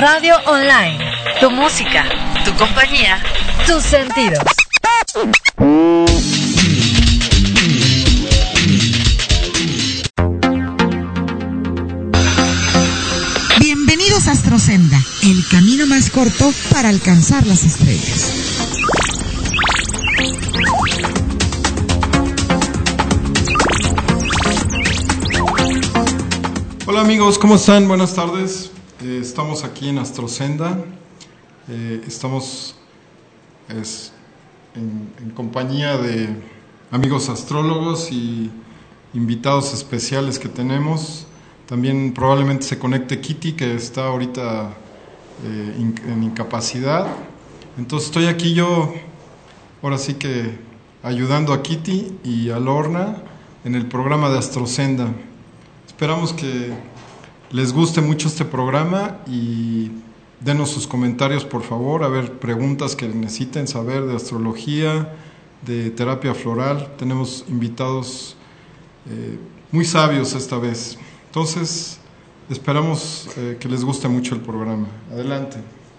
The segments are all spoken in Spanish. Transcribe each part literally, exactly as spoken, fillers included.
Radio Online. Tu música, tu compañía, tus sentidos. Bienvenidos a Astrosenda, el camino más corto para alcanzar las estrellas. Hola amigos, ¿cómo están? Buenas tardes. Eh, estamos aquí en Astrosenda. Eh, estamos es, en, en compañía de amigos astrólogos y invitados especiales que tenemos. También probablemente se conecte Kitty, que está ahorita eh, in, en incapacidad. Entonces estoy aquí yo, ahora sí que ayudando a Kitty y a Lorna en el programa de Astrosenda. Esperamos que les guste mucho este programa y denos sus comentarios, por favor, a ver, preguntas que necesiten saber de astrología, de terapia floral. Tenemos invitados eh, muy sabios esta vez. Entonces, esperamos eh, que les guste mucho el programa. Adelante.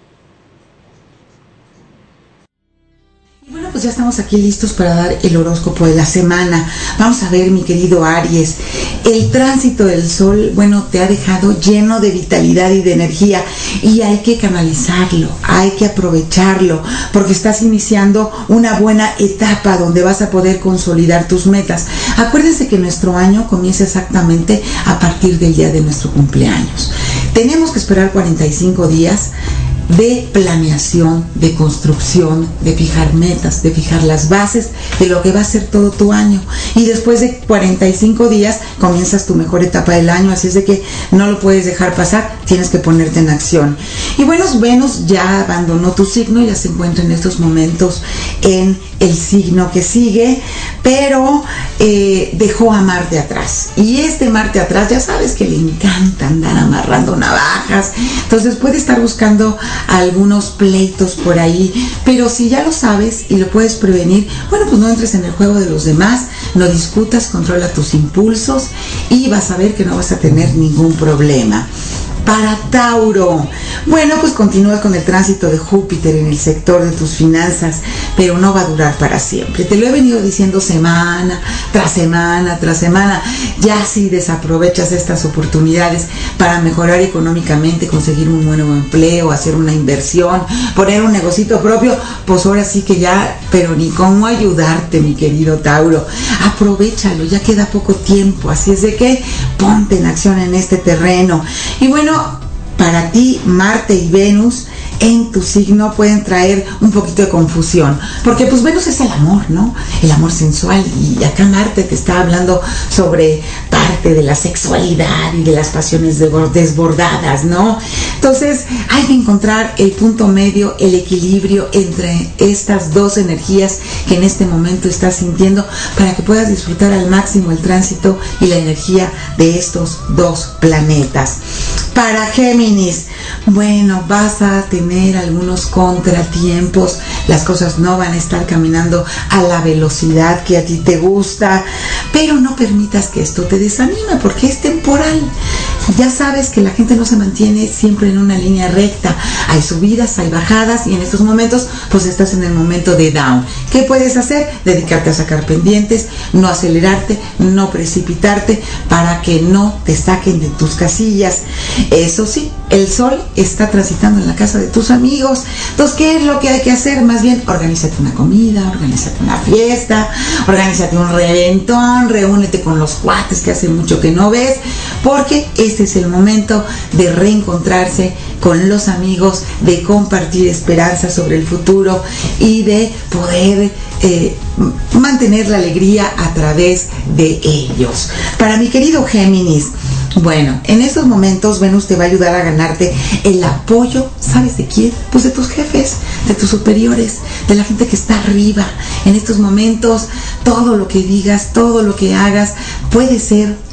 Bueno, pues ya estamos aquí listos para dar el horóscopo de la semana. Vamos a ver, mi querido Aries, el tránsito del sol, bueno, te ha dejado lleno de vitalidad y de energía y hay que canalizarlo, hay que aprovecharlo, porque estás iniciando una buena etapa donde vas a poder consolidar tus metas. Acuérdense que nuestro año comienza exactamente a partir del día de nuestro cumpleaños. Tenemos que esperar cuarenta y cinco días de planeación, de construcción, de fijar metas, de fijar las bases de lo que va a ser todo tu año. Y después de cuarenta y cinco días comienzas tu mejor etapa del año, así es de que no lo puedes dejar pasar, tienes que ponerte en acción. Y bueno, Venus ya abandonó tu signo, ya se encuentra en estos momentos en el signo que sigue, pero eh, dejó a Marte atrás. Y este Marte atrás, ya sabes que le encanta andar amarrando navajas, entonces puede estar buscando algunos pleitos por ahí, pero si ya lo sabes y lo puedes prevenir, bueno, pues no entres en el juego de los demás, no discutas, controla tus impulsos y vas a ver que no vas a tener ningún problema. Para Tauro, bueno, pues continúas con el tránsito de Júpiter en el sector de tus finanzas, pero no va a durar para siempre. Te lo he venido diciendo semana tras semana tras semana. Ya si desaprovechas estas oportunidades para mejorar económicamente, conseguir un nuevo empleo, hacer una inversión, poner un negocito propio, pues ahora sí que ya, pero ni cómo ayudarte, mi querido Tauro. Aprovechalo, ya queda poco tiempo, así es de que ponte en acción en este terreno. Y bueno, para ti, Marte y Venus en tu signo pueden traer un poquito de confusión, porque pues Venus es el amor, ¿no? El amor sensual, y acá Marte te está hablando sobre parte de la sexualidad y de las pasiones desbordadas, ¿no? Entonces hay que encontrar el punto medio, el equilibrio entre estas dos energías que en este momento estás sintiendo para que puedas disfrutar al máximo el tránsito y la energía de estos dos planetas. Para Géminis, bueno, vas a tener algunos contratiempos, las cosas no van a estar caminando a la velocidad que a ti te gusta, pero no permitas que esto te desanime porque es temporal. Ya sabes que la gente no se mantiene siempre en una línea recta, hay subidas, hay bajadas y en estos momentos pues estás en el momento de down. ¿Qué puedes hacer? Dedicarte a sacar pendientes, no acelerarte, no precipitarte para que no te saquen de tus casillas. Eso sí, el sol está transitando en la casa de tus amigos. Entonces, ¿qué es lo que hay que hacer? Más bien, organízate una comida, organízate una fiesta, organízate un reventón, reúnete con los cuates que hace mucho que no ves, porque este es el momento de reencontrarse con los amigos, de compartir esperanzas sobre el futuro y de poder eh, mantener la alegría a través de ellos. Para mi querido Géminis, bueno, en estos momentos Venus te va a ayudar a ganarte el apoyo, ¿sabes de quién? Pues de tus jefes, de tus superiores, de la gente que está arriba. En estos momentos todo lo que digas, todo lo que hagas puede ser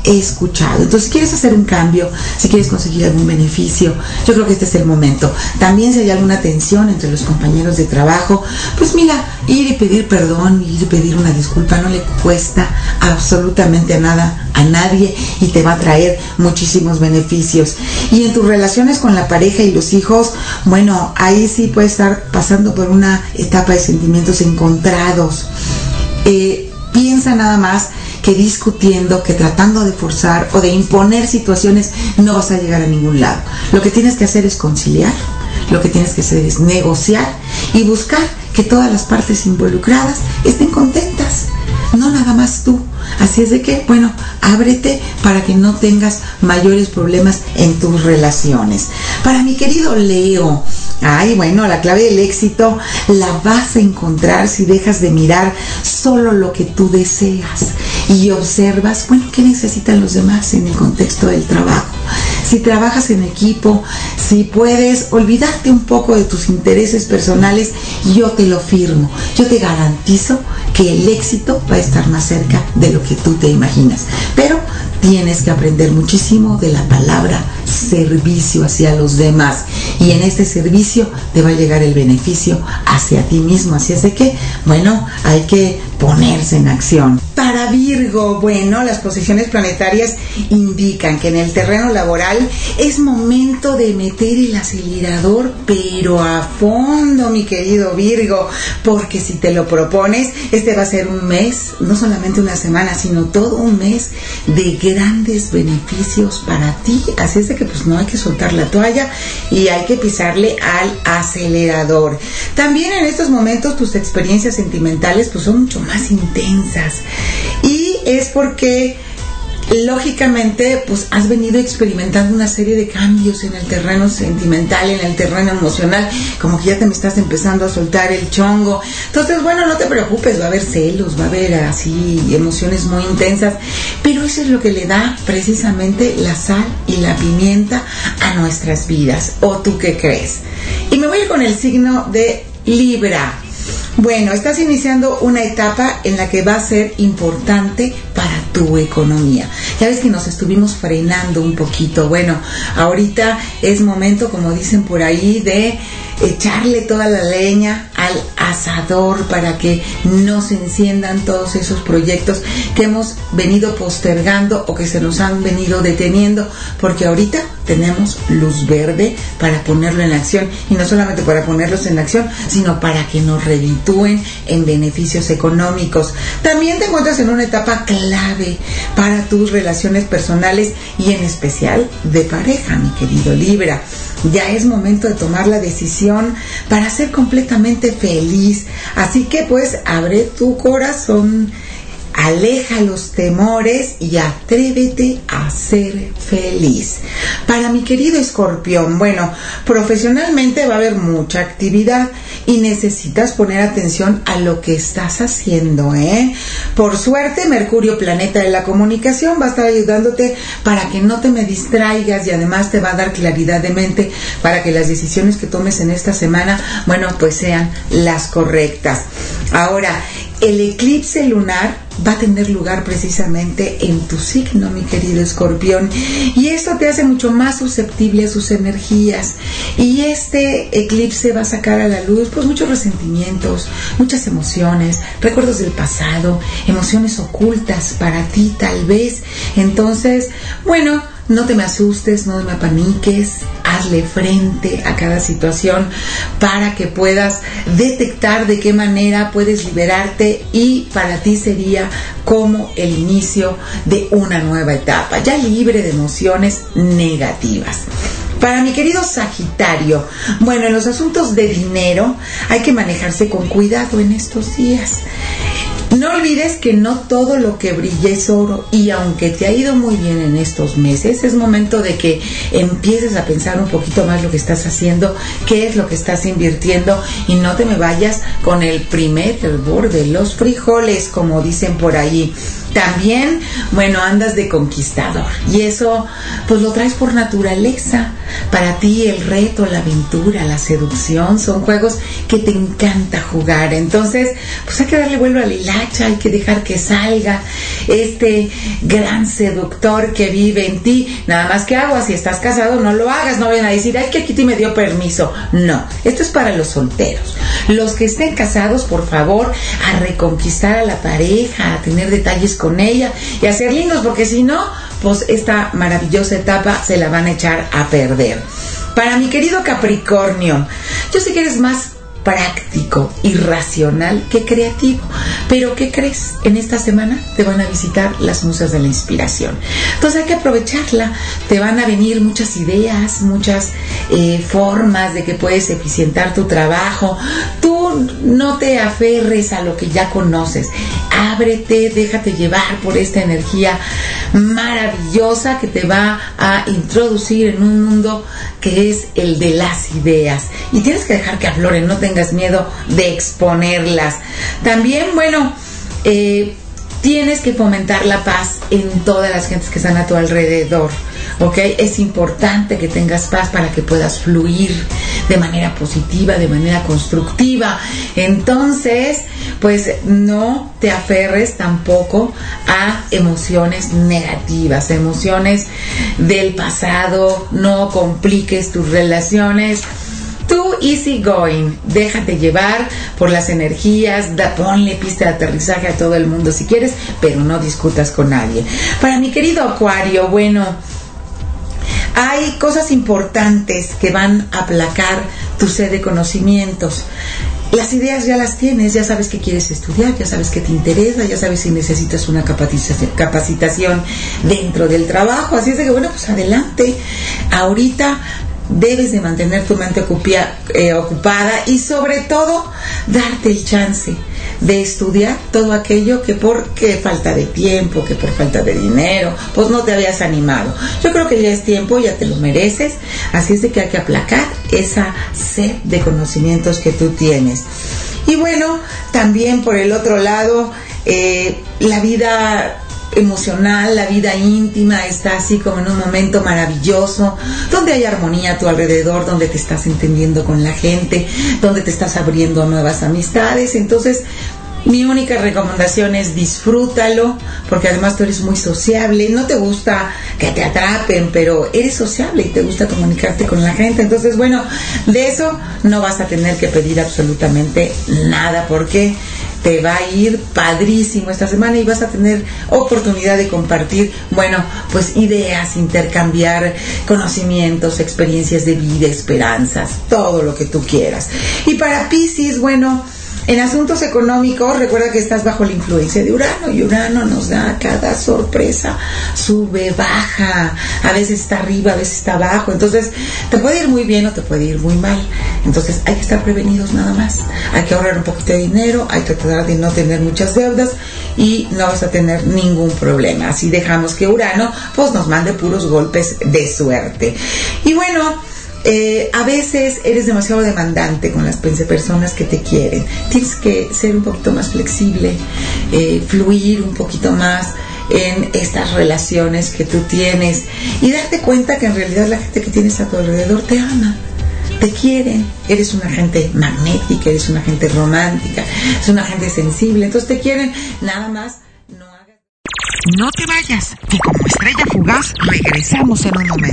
escuchado. Entonces, si quieres hacer un cambio, si quieres conseguir algún beneficio, yo creo que este es el momento. También si hay alguna tensión entre los compañeros de trabajo, pues mira, ir y pedir perdón, ir y pedir una disculpa no le cuesta absolutamente a nada a nadie y te va a traer muchísimos beneficios. Y en tus relaciones con la pareja y los hijos, bueno, ahí sí puedes estar pasando por una etapa de sentimientos encontrados. Eh, piensa nada más que discutiendo, que tratando de forzar o de imponer situaciones, no vas a llegar a ningún lado. Lo que tienes que hacer es conciliar, lo que tienes que hacer es negociar y buscar que todas las partes involucradas estén contentas, no nada más tú. Así es de que, bueno, ábrete para que no tengas mayores problemas en tus relaciones. Para mi querido Leo, ay, bueno, la clave del éxito la vas a encontrar si dejas de mirar solo lo que tú deseas y observas, bueno, qué necesitan los demás en el contexto del trabajo. Si trabajas en equipo, si puedes olvidarte un poco de tus intereses personales, yo te lo firmo. Yo te garantizo que el éxito va a estar más cerca de lo que tú te imaginas. Pero tienes que aprender muchísimo de la palabra servicio hacia los demás. Y en este servicio te va a llegar el beneficio hacia ti mismo. Así es de que, bueno, hay que ponerse en acción. Para Virgo, bueno, las posiciones planetarias indican que en el terreno laboral es momento de meter el acelerador, pero a fondo, mi querido Virgo, porque si te lo propones, este va a ser un mes, no solamente una semana, sino todo un mes de grandes beneficios para ti. Así es de que pues no hay que soltar la toalla y hay que pisarle al acelerador. También en estos momentos tus experiencias sentimentales pues son mucho más intensas y es porque lógicamente pues has venido experimentando una serie de cambios en el terreno sentimental, en el terreno emocional, como que ya te me estás empezando a soltar el chongo. Entonces, bueno, no te preocupes, va a haber celos, va a haber así emociones muy intensas, pero eso es lo que le da precisamente la sal y la pimienta a nuestras vidas. ¿O tú qué crees? Y me voy con el signo de Libra. Bueno, estás iniciando una etapa en la que va a ser importante para tu economía. Ya ves que nos estuvimos frenando un poquito. Bueno, ahorita es momento, como dicen por ahí, de echarle toda la leña al asador para que no se enciendan todos esos proyectos que hemos venido postergando o que se nos han venido deteniendo, porque ahorita tenemos luz verde para ponerlo en acción, y no solamente para ponerlos en acción, sino para que nos reditúen en beneficios económicos. También te encuentras en una etapa clave para tus relaciones personales y en especial de pareja, mi querido Libra. Ya es momento de tomar la decisión para ser completamente feliz. Así que pues abre tu corazón, aleja los temores y atrévete a ser feliz. Para mi querido Escorpión, bueno, profesionalmente va a haber mucha actividad y necesitas poner atención a lo que estás haciendo, ¿eh? Por suerte, Mercurio, planeta de la comunicación, va a estar ayudándote para que no te me distraigas y además te va a dar claridad de mente para que las decisiones que tomes en esta semana, bueno, pues sean las correctas. Ahora, el eclipse lunar va a tener lugar precisamente en tu signo, mi querido Escorpión, y esto te hace mucho más susceptible a sus energías, y este eclipse va a sacar a la luz pues muchos resentimientos, muchas emociones, recuerdos del pasado, emociones ocultas para ti tal vez. Entonces, bueno, no te me asustes, no me apaniques, hazle frente a cada situación para que puedas detectar de qué manera puedes liberarte, y para ti sería como el inicio de una nueva etapa, ya libre de emociones negativas. Para mi querido Sagitario, bueno, en los asuntos de dinero hay que manejarse con cuidado en estos días. No olvides que no todo lo que brilla es oro, y aunque te ha ido muy bien en estos meses, es momento de que empieces a pensar un poquito más lo que estás haciendo, qué es lo que estás invirtiendo, y no te me vayas con el primer hervor de los frijoles, como dicen por ahí. también, bueno, andas de conquistador. Y eso, pues lo traes por naturaleza. Para ti el reto, la aventura, la seducción son juegos que te encanta jugar. Entonces, pues hay que darle vuelo a la hilacha, hay que dejar que salga este gran seductor que vive en ti. Nada más que agua, si estás casado no lo hagas, no vayan a decir, ay, que Kitty me dio permiso. No, esto es para los solteros. Los que estén casados, por favor, a reconquistar a la pareja, a tener detalles con ella y a ser lindos, porque si no, pues esta maravillosa etapa se la van a echar a perder. Para mi querido Capricornio, yo sé que eres más práctico y racional que creativo, pero ¿qué crees? En esta semana te van a visitar las musas de la inspiración, entonces hay que aprovecharla. Te van a venir muchas ideas, muchas eh, formas de que puedes eficientar tu trabajo. Tú no te aferres a lo que ya conoces, ábrete, déjate llevar por esta energía maravillosa que te va a introducir en un mundo que es el de las ideas, y tienes que dejar que afloren, no tengas miedo de exponerlas. También, bueno, eh, tienes que fomentar la paz en todas las gentes que están a tu alrededor, ¿ok? Es importante que tengas paz para que puedas fluir de manera positiva, de manera constructiva. Entonces, pues no te aferres tampoco a emociones negativas, emociones del pasado, no compliques tus relaciones. Tú easy going, déjate llevar por las energías, da, ponle pista de aterrizaje a todo el mundo si quieres, pero no discutas con nadie. Para mi querido Acuario, bueno, hay cosas importantes que van a aplacar tu sed de conocimientos. Las ideas ya las tienes, ya sabes que quieres estudiar, ya sabes que te interesa, ya sabes si necesitas una capacitación, capacitación dentro del trabajo. Así es de que, bueno, pues adelante. Ahorita debes de mantener tu mente ocupia, eh, ocupada y sobre todo darte el chance de estudiar todo aquello que por que falta de tiempo, que por falta de dinero, pues no te habías animado. Yo creo que ya es tiempo, ya te lo mereces, así es de que hay que aplacar esa sed de conocimientos que tú tienes. Y bueno, también por el otro lado, eh, la vida emocional, la vida íntima está así como en un momento maravilloso, donde hay armonía a tu alrededor, donde te estás entendiendo con la gente, donde te estás abriendo a nuevas amistades. Entonces, mi única recomendación es disfrútalo, porque además tú eres muy sociable, no te gusta que te atrapen, pero eres sociable y te gusta comunicarte con la gente. Entonces, bueno, de eso no vas a tener que pedir absolutamente nada, porque te va a ir padrísimo esta semana y vas a tener oportunidad de compartir, bueno, pues ideas, intercambiar conocimientos, experiencias de vida, esperanzas, todo lo que tú quieras. Y para Piscis, bueno, en asuntos económicos, recuerda que estás bajo la influencia de Urano, y Urano nos da cada sorpresa, sube, baja, a veces está arriba, a veces está abajo. Entonces, te puede ir muy bien o te puede ir muy mal. Entonces, hay que estar prevenidos nada más. Hay que ahorrar un poquito de dinero, hay que tratar de no tener muchas deudas y no vas a tener ningún problema. Así dejamos que Urano, pues, nos mande puros golpes de suerte. Y bueno, Eh, a veces eres demasiado demandante con las personas que te quieren. Tienes que ser un poquito más flexible, eh, fluir un poquito más en estas relaciones que tú tienes y darte cuenta que en realidad la gente que tienes a tu alrededor te ama, te quieren. Eres una gente magnética, eres una gente romántica, eres una gente sensible, entonces te quieren. Nada más no hagas. No te vayas, que como estrella fugaz regresamos en un momento.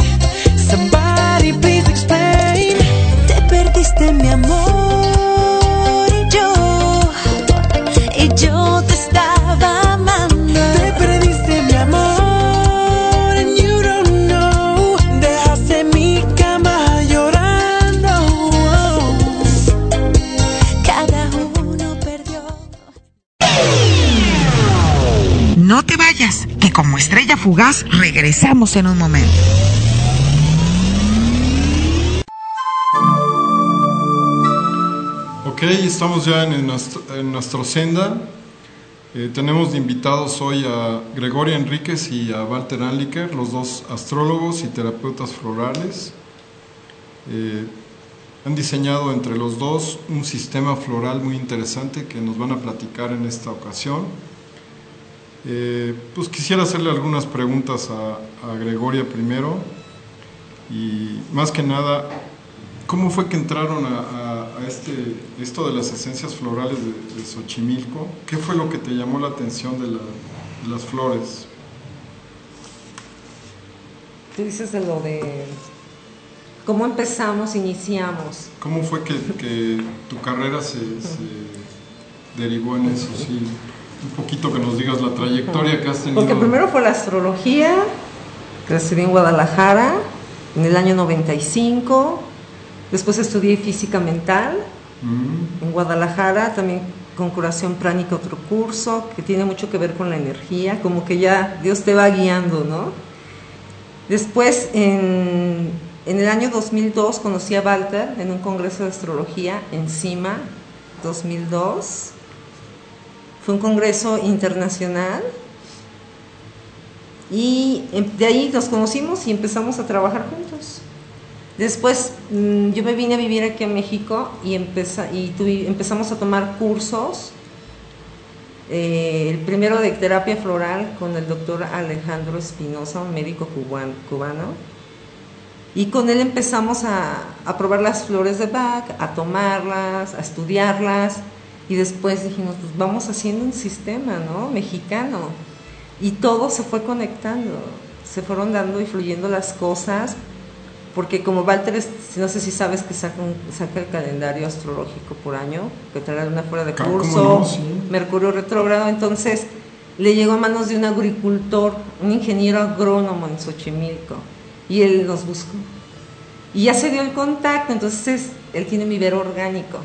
Mi amor, No te vayas, que como estrella fugaz regresamos en un momento. Ok, estamos ya en, nuestro, en nuestro senda. Eh, tenemos de invitados hoy a Gregoria Enríquez y a Walter Anliker, los dos astrólogos y terapeutas florales. Eh, han diseñado entre los dos un sistema floral muy interesante que nos van a platicar en esta ocasión. Eh, pues quisiera hacerle algunas preguntas a, a Gregoria primero, y más que nada, ¿cómo fue que entraron a, a, a este, esto de las esencias florales de, de Xochimilco? ¿Qué fue lo que te llamó la atención de, la, de las flores? Tú dices de lo de cómo empezamos, iniciamos. ¿Cómo fue que, que tu carrera se, se derivó en eso? Sí, un poquito que nos digas la trayectoria que has tenido. Porque primero fue la astrología, que estudié en Guadalajara en el año noventa y cinco. Después estudié física mental mm. en Guadalajara, también con curación pránica, otro curso que tiene mucho que ver con la energía, como que ya Dios te va guiando, ¿no? Después, en, en el año dos mil dos, conocí a Walter en un congreso de astrología en CIMA, dos mil dos. Fue un congreso internacional y de ahí nos conocimos y empezamos a trabajar juntos. Después yo me vine a vivir aquí a México y, empeza, y tuve, empezamos a tomar cursos. Eh, el primero de terapia floral con el doctor Alejandro Espinosa, un médico cubano, cubano. Y con él empezamos a, a probar las flores de Bach, a tomarlas, a estudiarlas. Y después dijimos, pues vamos haciendo un sistema, ¿no? Mexicano. Y todo se fue conectando, se fueron dando y fluyendo las cosas. Porque como Walter, es, no sé si sabes que saca, un, saca el calendario astrológico por año, que trae una fuera de curso, no? Sí. Mercurio retrógrado, entonces le llegó a manos de un agricultor, un ingeniero agrónomo en Xochimilco, y él nos buscó. Y ya se dio el contacto, entonces él tiene mi vero orgánico.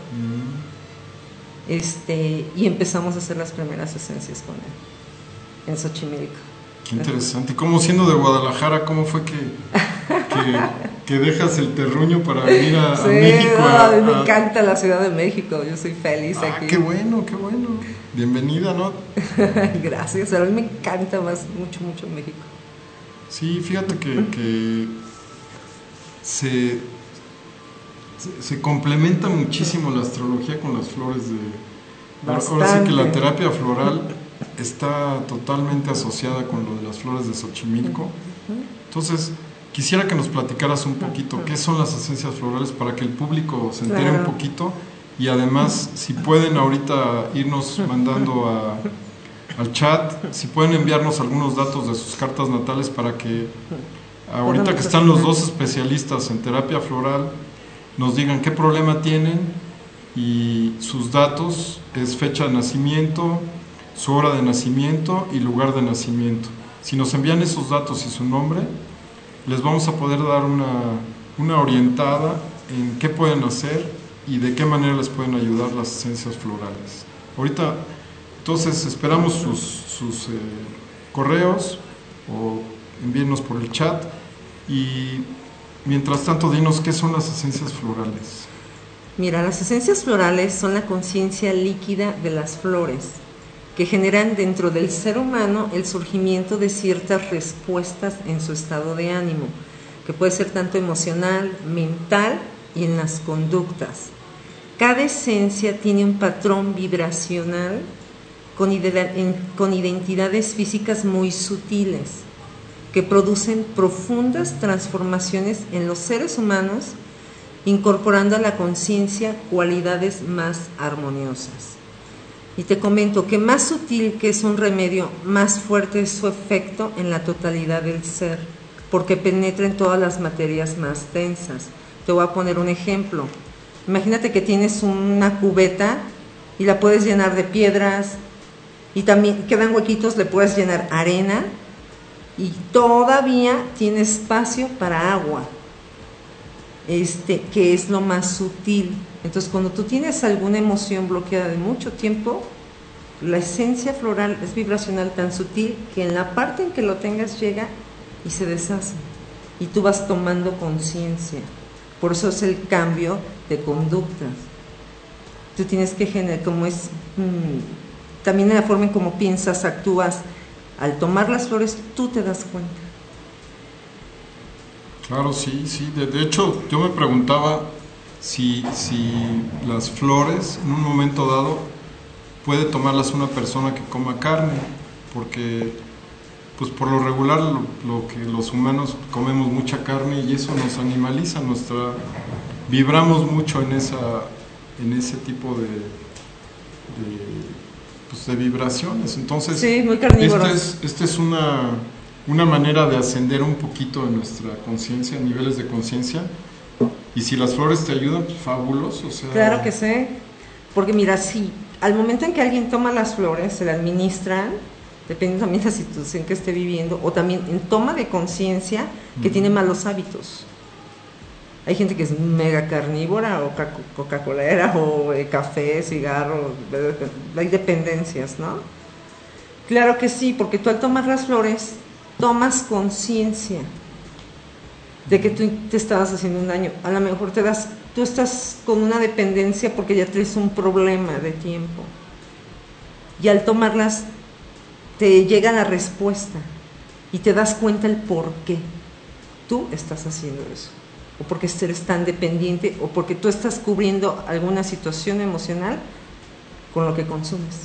Mm. Este, y empezamos a hacer las primeras esencias con él, en Xochimilco. Qué interesante. ¿Y cómo siendo de Guadalajara, cómo fue que, que, que dejas el terruño para venir a, sí, a México? No, a, a mí me a... encanta la Ciudad de México, yo soy feliz ah, aquí. Qué bueno, qué bueno. Bienvenida, ¿no? Gracias, a mí me encanta más, mucho, mucho México. Sí, fíjate que, que se, se, se complementa muchísimo la astrología con las flores de... Bastante. Ahora sí que la terapia floral está totalmente asociada con lo de las flores de Xochimilco. Entonces, quisiera que nos platicaras un poquito qué son las esencias florales para que el público se entere claro. un poquito, y además, si pueden ahorita irnos mandando a, al chat, si pueden enviarnos algunos datos de sus cartas natales para que ahorita que están los dos especialistas en terapia floral nos digan qué problema tienen y sus datos, es fecha de nacimiento, su hora de nacimiento y lugar de nacimiento. Si nos envían esos datos y su nombre, les vamos a poder dar una, una orientada en qué pueden hacer y de qué manera les pueden ayudar las esencias florales. Ahorita, entonces, esperamos sus, sus eh, correos o envíennos por el chat, y mientras tanto dinos qué son las esencias florales. Mira, las esencias florales son la conciencia líquida de las flores, que generan dentro del ser humano el surgimiento de ciertas respuestas en su estado de ánimo, que puede ser tanto emocional, mental y en las conductas. Cada esencia tiene un patrón vibracional con, ide- en, con identidades físicas muy sutiles, que producen profundas transformaciones en los seres humanos, incorporando a la conciencia cualidades más armoniosas. Y te comento que más sutil que es un remedio, más fuerte es su efecto en la totalidad del ser, porque penetra en todas las materias más densas. Te voy a poner un ejemplo. Imagínate que tienes una cubeta y la puedes llenar de piedras, y también quedan huequitos, le puedes llenar arena, y todavía tiene espacio para agua, este, que es lo más sutil. Entonces, cuando tú tienes alguna emoción bloqueada de mucho tiempo, La esencia floral es vibracional tan sutil que en la parte en que lo tengas llega y se deshace. Y tú vas tomando conciencia. Por eso es el cambio de conductas. Tú tienes que generar, como es, mmm, también en la forma en cómo piensas, actúas. Al tomar las flores, tú te das cuenta. Claro, sí, sí. De, de hecho, yo me preguntaba si, si las flores, en un momento dado, puede tomarlas una persona que coma carne, porque pues por lo regular lo, lo que los humanos comemos mucha carne y eso nos animaliza, nuestra vibramos mucho en esa en ese tipo de, de, pues de vibraciones. Entonces, sí, muy carnívoro. Esta es, este es una, una manera de ascender un poquito en nuestra conciencia, niveles de conciencia. Y si las flores te ayudan, pues fabuloso. O sea, claro que sí. Porque mira, si al momento en que alguien toma las flores, se le administran, depende también de la situación que esté viviendo, o también en toma de conciencia que uh-huh. tiene malos hábitos. Hay gente que es mega carnívora o coca-colera o eh, café, cigarro, hay dependencias, ¿no? Claro que sí, porque tú al tomar las flores tomas conciencia de que tú te estabas haciendo un daño. A lo mejor te das, tú estás con una dependencia porque ya traes un problema de tiempo. Y al tomarlas te llega la respuesta y te das cuenta el por qué tú estás haciendo eso. O porque eres tan dependiente, o porque tú estás cubriendo alguna situación emocional con lo que consumes.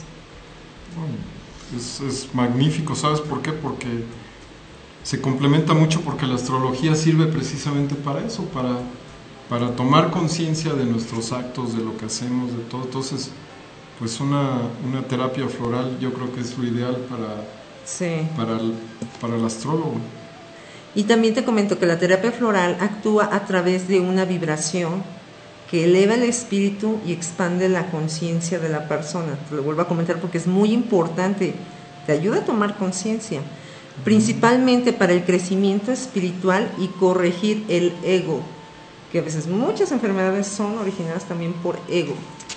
Es, es magnífico, ¿sabes por qué? Porque se complementa mucho, porque la astrología sirve precisamente para eso, para, para tomar conciencia de nuestros actos, de lo que hacemos, de todo. Entonces, pues una, una terapia floral yo creo que es lo ideal para, sí. para, el, para el astrólogo. Y también te comento que la terapia floral actúa a través de una vibración que eleva el espíritu y expande la conciencia de la persona. Te lo vuelvo a comentar porque es muy importante, te ayuda a tomar conciencia, principalmente para el crecimiento espiritual y corregir el ego, que a veces muchas enfermedades son originadas también por ego.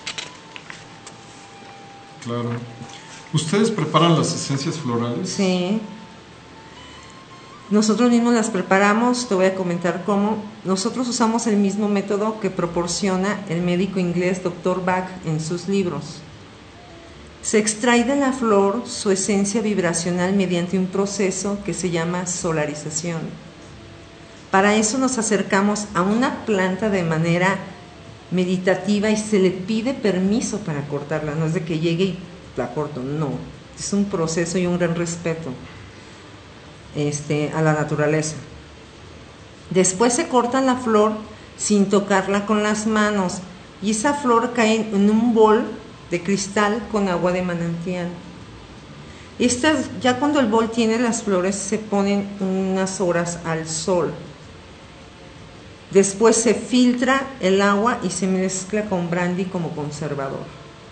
Claro. ¿Ustedes preparan las esencias florales? Sí. Nosotros mismos las preparamos, te voy a comentar cómo. Nosotros usamos el mismo método que proporciona el médico inglés doctor Bach en sus libros. Se extrae de la flor su esencia vibracional mediante un proceso que se llama solarización. Para eso nos acercamos a una planta de manera meditativa y se le pide permiso para cortarla, no es de que llegue y la corto, no. Es un proceso y un gran respeto. Este, a la naturaleza. Después se corta la flor sin tocarla con las manos y esa flor cae en un bol de cristal con agua de manantial. Estas, ya cuando el bol tiene las flores, se ponen unas horas al sol. Después se filtra el agua y se mezcla con brandy como conservador.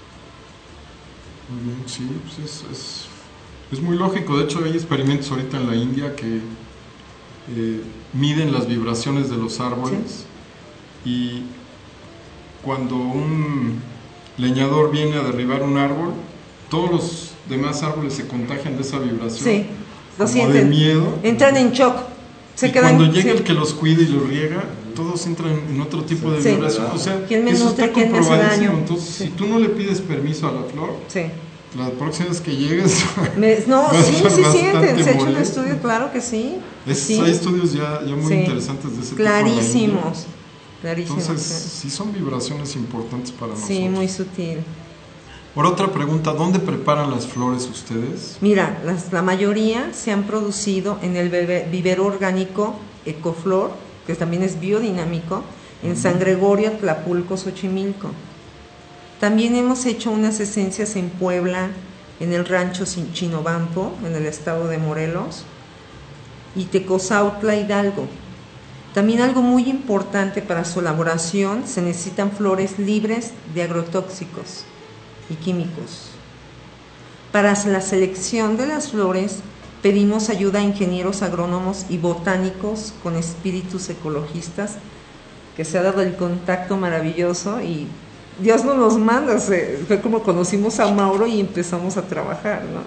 Muy bien, sí, pues es, es... Es muy lógico. De hecho hay experimentos ahorita en la India que eh, miden las vibraciones de los árboles, ¿sí? Y cuando un leñador viene a derribar un árbol, todos los demás árboles se contagian de esa vibración, sí, lo como sienten, de miedo, entran en shock, se y quedan, cuando llega sí. el que los cuida y los riega, todos entran en otro tipo de sí. vibración. O sea, ¿quién me eso nutre, está quién me hace comprobadísimo. daño? Entonces, sí. si tú no le pides permiso a la flor, sí. la próxima vez que llegues Me, no, sí, sí sienten, se ha hecho un molesto. estudio, claro que sí. Es, sí. Hay estudios ya, ya muy sí. interesantes de ese clarísimos, tipo. Clarísimos. Entonces, sí. sí son vibraciones importantes para nosotros. Sí, muy sutil. Ahora otra pregunta, ¿dónde preparan las flores ustedes? Mira, las, la mayoría se han producido en el vivero orgánico Ecoflor, que también es biodinámico, en uh-huh. San Gregorio, Tlapulco, Xochimilco. También hemos hecho unas esencias en Puebla, en el rancho Chinobampo, en el estado de Morelos, y Tecozautla, Hidalgo. También algo muy importante para su elaboración, se necesitan flores libres de agrotóxicos y químicos. Para la selección de las flores, pedimos ayuda a ingenieros agrónomos y botánicos con espíritus ecologistas, que se ha dado el contacto maravilloso y Dios no nos manda, se, fue como conocimos a Mauro y empezamos a trabajar, ¿no?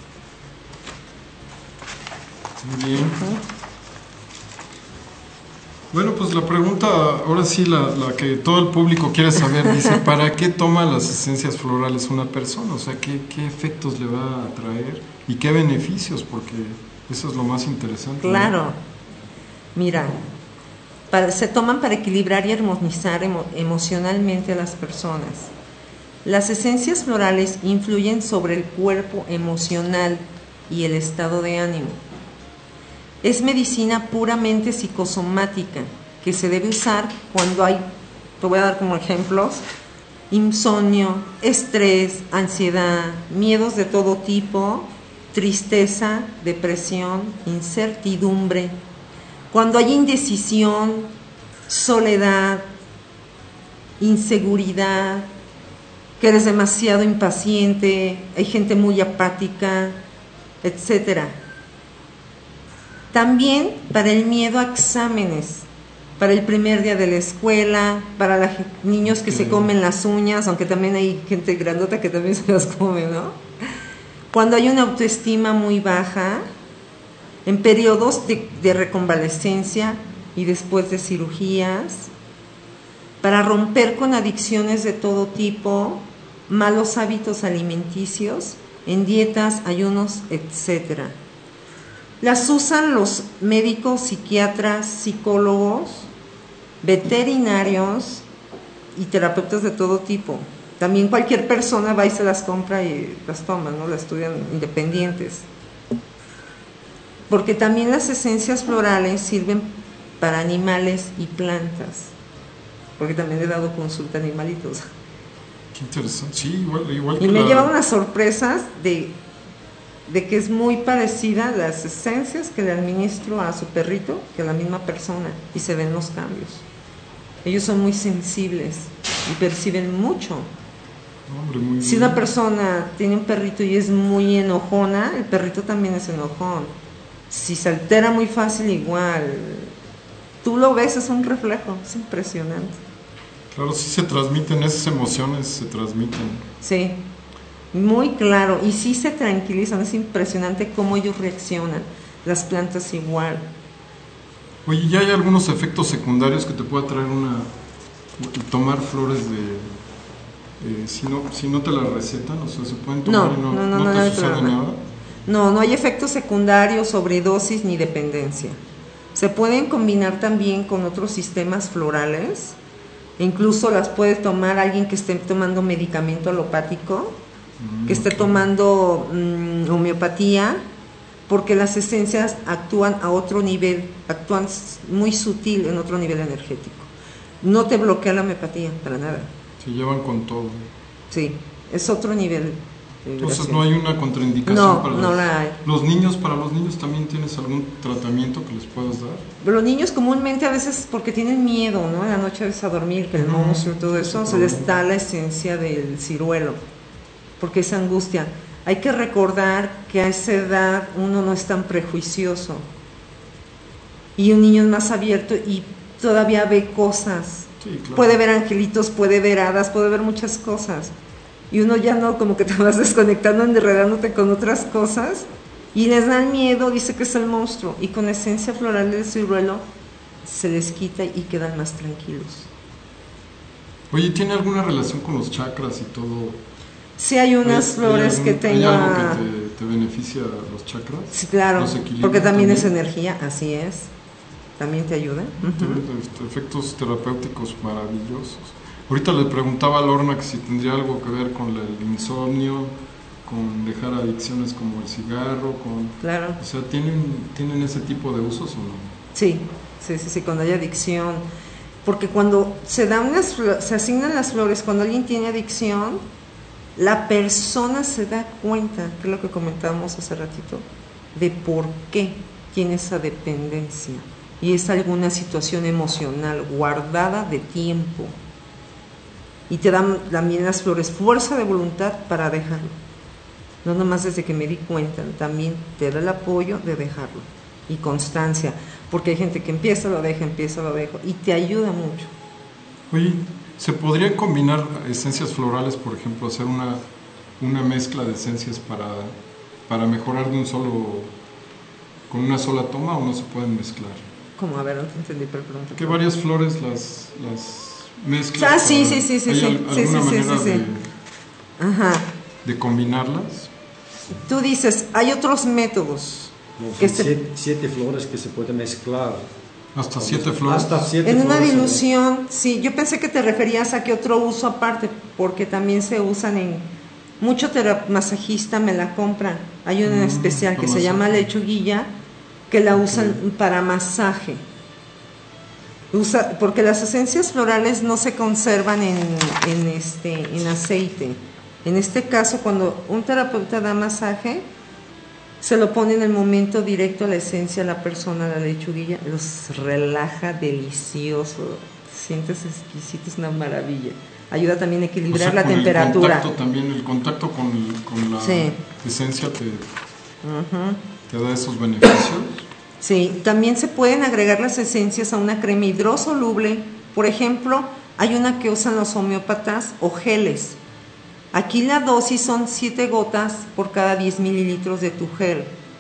Muy bien. Bueno, pues la pregunta, ahora sí, la, la que todo el público quiere saber, dice, ¿para qué toma las esencias florales una persona? O sea, ¿qué, qué efectos le va a traer y qué beneficios? Porque eso es lo más interesante. Claro. ¿No? Mira, para, se toman para equilibrar y armonizar emo, emocionalmente a las personas. Las esencias florales influyen sobre el cuerpo emocional y el estado de ánimo. Es medicina puramente psicosomática que se debe usar cuando hay, te voy a dar como ejemplos, insomnio, estrés, ansiedad, miedos de todo tipo, tristeza, depresión, incertidumbre, cuando hay indecisión, soledad, inseguridad, que eres demasiado impaciente, hay gente muy apática, etcétera. También para el miedo a exámenes, para el primer día de la escuela, para los niños que se comen las uñas, aunque también hay gente grandota que también se las come, ¿no? Cuando hay una autoestima muy baja, en periodos de, de reconvalescencia y después de cirugías, para romper con adicciones de todo tipo, malos hábitos alimenticios, en dietas, ayunos, etcétera. Las usan los médicos, psiquiatras, psicólogos, veterinarios y terapeutas de todo tipo. También cualquier persona va y se las compra y las toma, ¿no? Las estudian independientes. Porque también las esencias florales sirven para animales y plantas. Porque también he dado consulta a animalitos. Qué interesante. Sí, igual, igual que Y me la... he llevado unas sorpresas de... de que es muy parecida a las esencias que le administro a su perrito que a la misma persona, y se ven los cambios. Ellos son muy sensibles y perciben mucho. Hombre, muy Si bien. una persona tiene un perrito y es muy enojona, el perrito también es enojón. Si se altera muy fácil, igual. Tú lo ves, es un reflejo, es impresionante. Claro, sí se transmiten esas emociones, se transmiten. Sí. Muy claro, y sí se tranquilizan, es impresionante cómo ellos reaccionan, las plantas igual. Oye, ¿ya hay algunos efectos secundarios que te pueda traer una... tomar flores de... Eh, si, no, si no te la recetan, o sea, se pueden tomar No, y no, no, no, no no, te no hay sucede problema. nada? No, no hay efectos secundarios, sobredosis ni dependencia. Se pueden combinar también con otros sistemas florales, e incluso las puede tomar alguien que esté tomando medicamento alopático, que esté tomando mmm, homeopatía, porque las esencias actúan a otro nivel, actúan muy sutil en otro nivel energético. No te bloquea la homeopatía, para nada. Se llevan con todo. Sí, es otro nivel. Entonces no hay una contraindicación no, para no los, la hay. los niños. ¿Para los niños también tienes algún tratamiento que les puedas dar? Los niños comúnmente a veces porque tienen miedo, ¿no? En la noche a veces a dormir, que el No, monstruo y todo eso, sí, se les da la esencia del ciruelo, porque es angustia. Hay que recordar que a esa edad uno no es tan prejuicioso y un niño es más abierto y todavía ve cosas. Sí, claro. Puede ver angelitos, puede ver hadas, puede ver muchas cosas. Y uno ya no, como que te vas desconectando, enredándote con otras cosas y les dan miedo, dice que es el monstruo. Y con esencia floral del ciruelo se les quita y quedan más tranquilos. Oye, ¿tiene alguna relación con los chakras y todo? Sí, hay unas ¿Hay- flores hay algún- que tenga... ¿Hay algo que te, te beneficia los chakras? Sí, claro, ¿Los equilibra porque también, también? es energía, así es. También te ayuda. Tiene Uh-huh. efectos terapéuticos maravillosos. Ahorita le preguntaba a Lorna que si tendría algo que ver con el insomnio, con dejar adicciones como el cigarro, con... Claro. O sea, ¿tienen, ¿tienen ese tipo de usos o no? Sí, sí, sí, sí, cuando hay adicción. Porque cuando se dan las flo- se asignan las flores, cuando alguien tiene adicción, la persona se da cuenta, que es lo que comentábamos hace ratito, de por qué tiene esa dependencia. Y es alguna situación emocional guardada de tiempo. Y te dan también las flores fuerza de voluntad para dejarlo. No nomás desde que me di cuenta, también te da el apoyo de dejarlo. Y constancia, porque hay gente que empieza, lo deja, empieza, lo deja, y te ayuda mucho. Oye, ¿Se podrían combinar esencias florales, por ejemplo, hacer una, una mezcla de esencias para, para mejorar de un solo, con una sola toma, o no se pueden mezclar? Como, a ver, no te entendí, pero pregunta. Que varias flores las, las mezclas. Ah, sí, sí, sí, sí, ¿Hay sí, al- sí, alguna sí, sí, manera sí, sí. de, Ajá. de combinarlas? Tú dices, hay otros métodos. No, Que son se- siete, siete flores que se pueden mezclar. ¿Hasta siete flores? Hasta siete En una flores. dilución, sí, yo pensé que te referías a que otro uso aparte, porque también se usan en... Mucho terapmasajista me la compran. Hay una en Mm, especial que para se llama masaje. lechuguilla, que la usan para masaje. Usa, porque las esencias florales no se conservan en, en, este, en aceite. En este caso, cuando un terapeuta da masaje, se lo pone en el momento directo a la esencia a la persona, la lechuguilla, los relaja delicioso, sientes exquisito, es una maravilla. Ayuda también a equilibrar O sea, la con el temperatura. contacto también, el contacto con, el- con la Sí. esencia te, Ujú. te da esos beneficios. Sí, también se pueden agregar las esencias a una crema hidrosoluble. Por ejemplo, hay una que usan los homeópatas o geles. Aquí la dosis son siete gotas por cada diez mililitros de tu gel.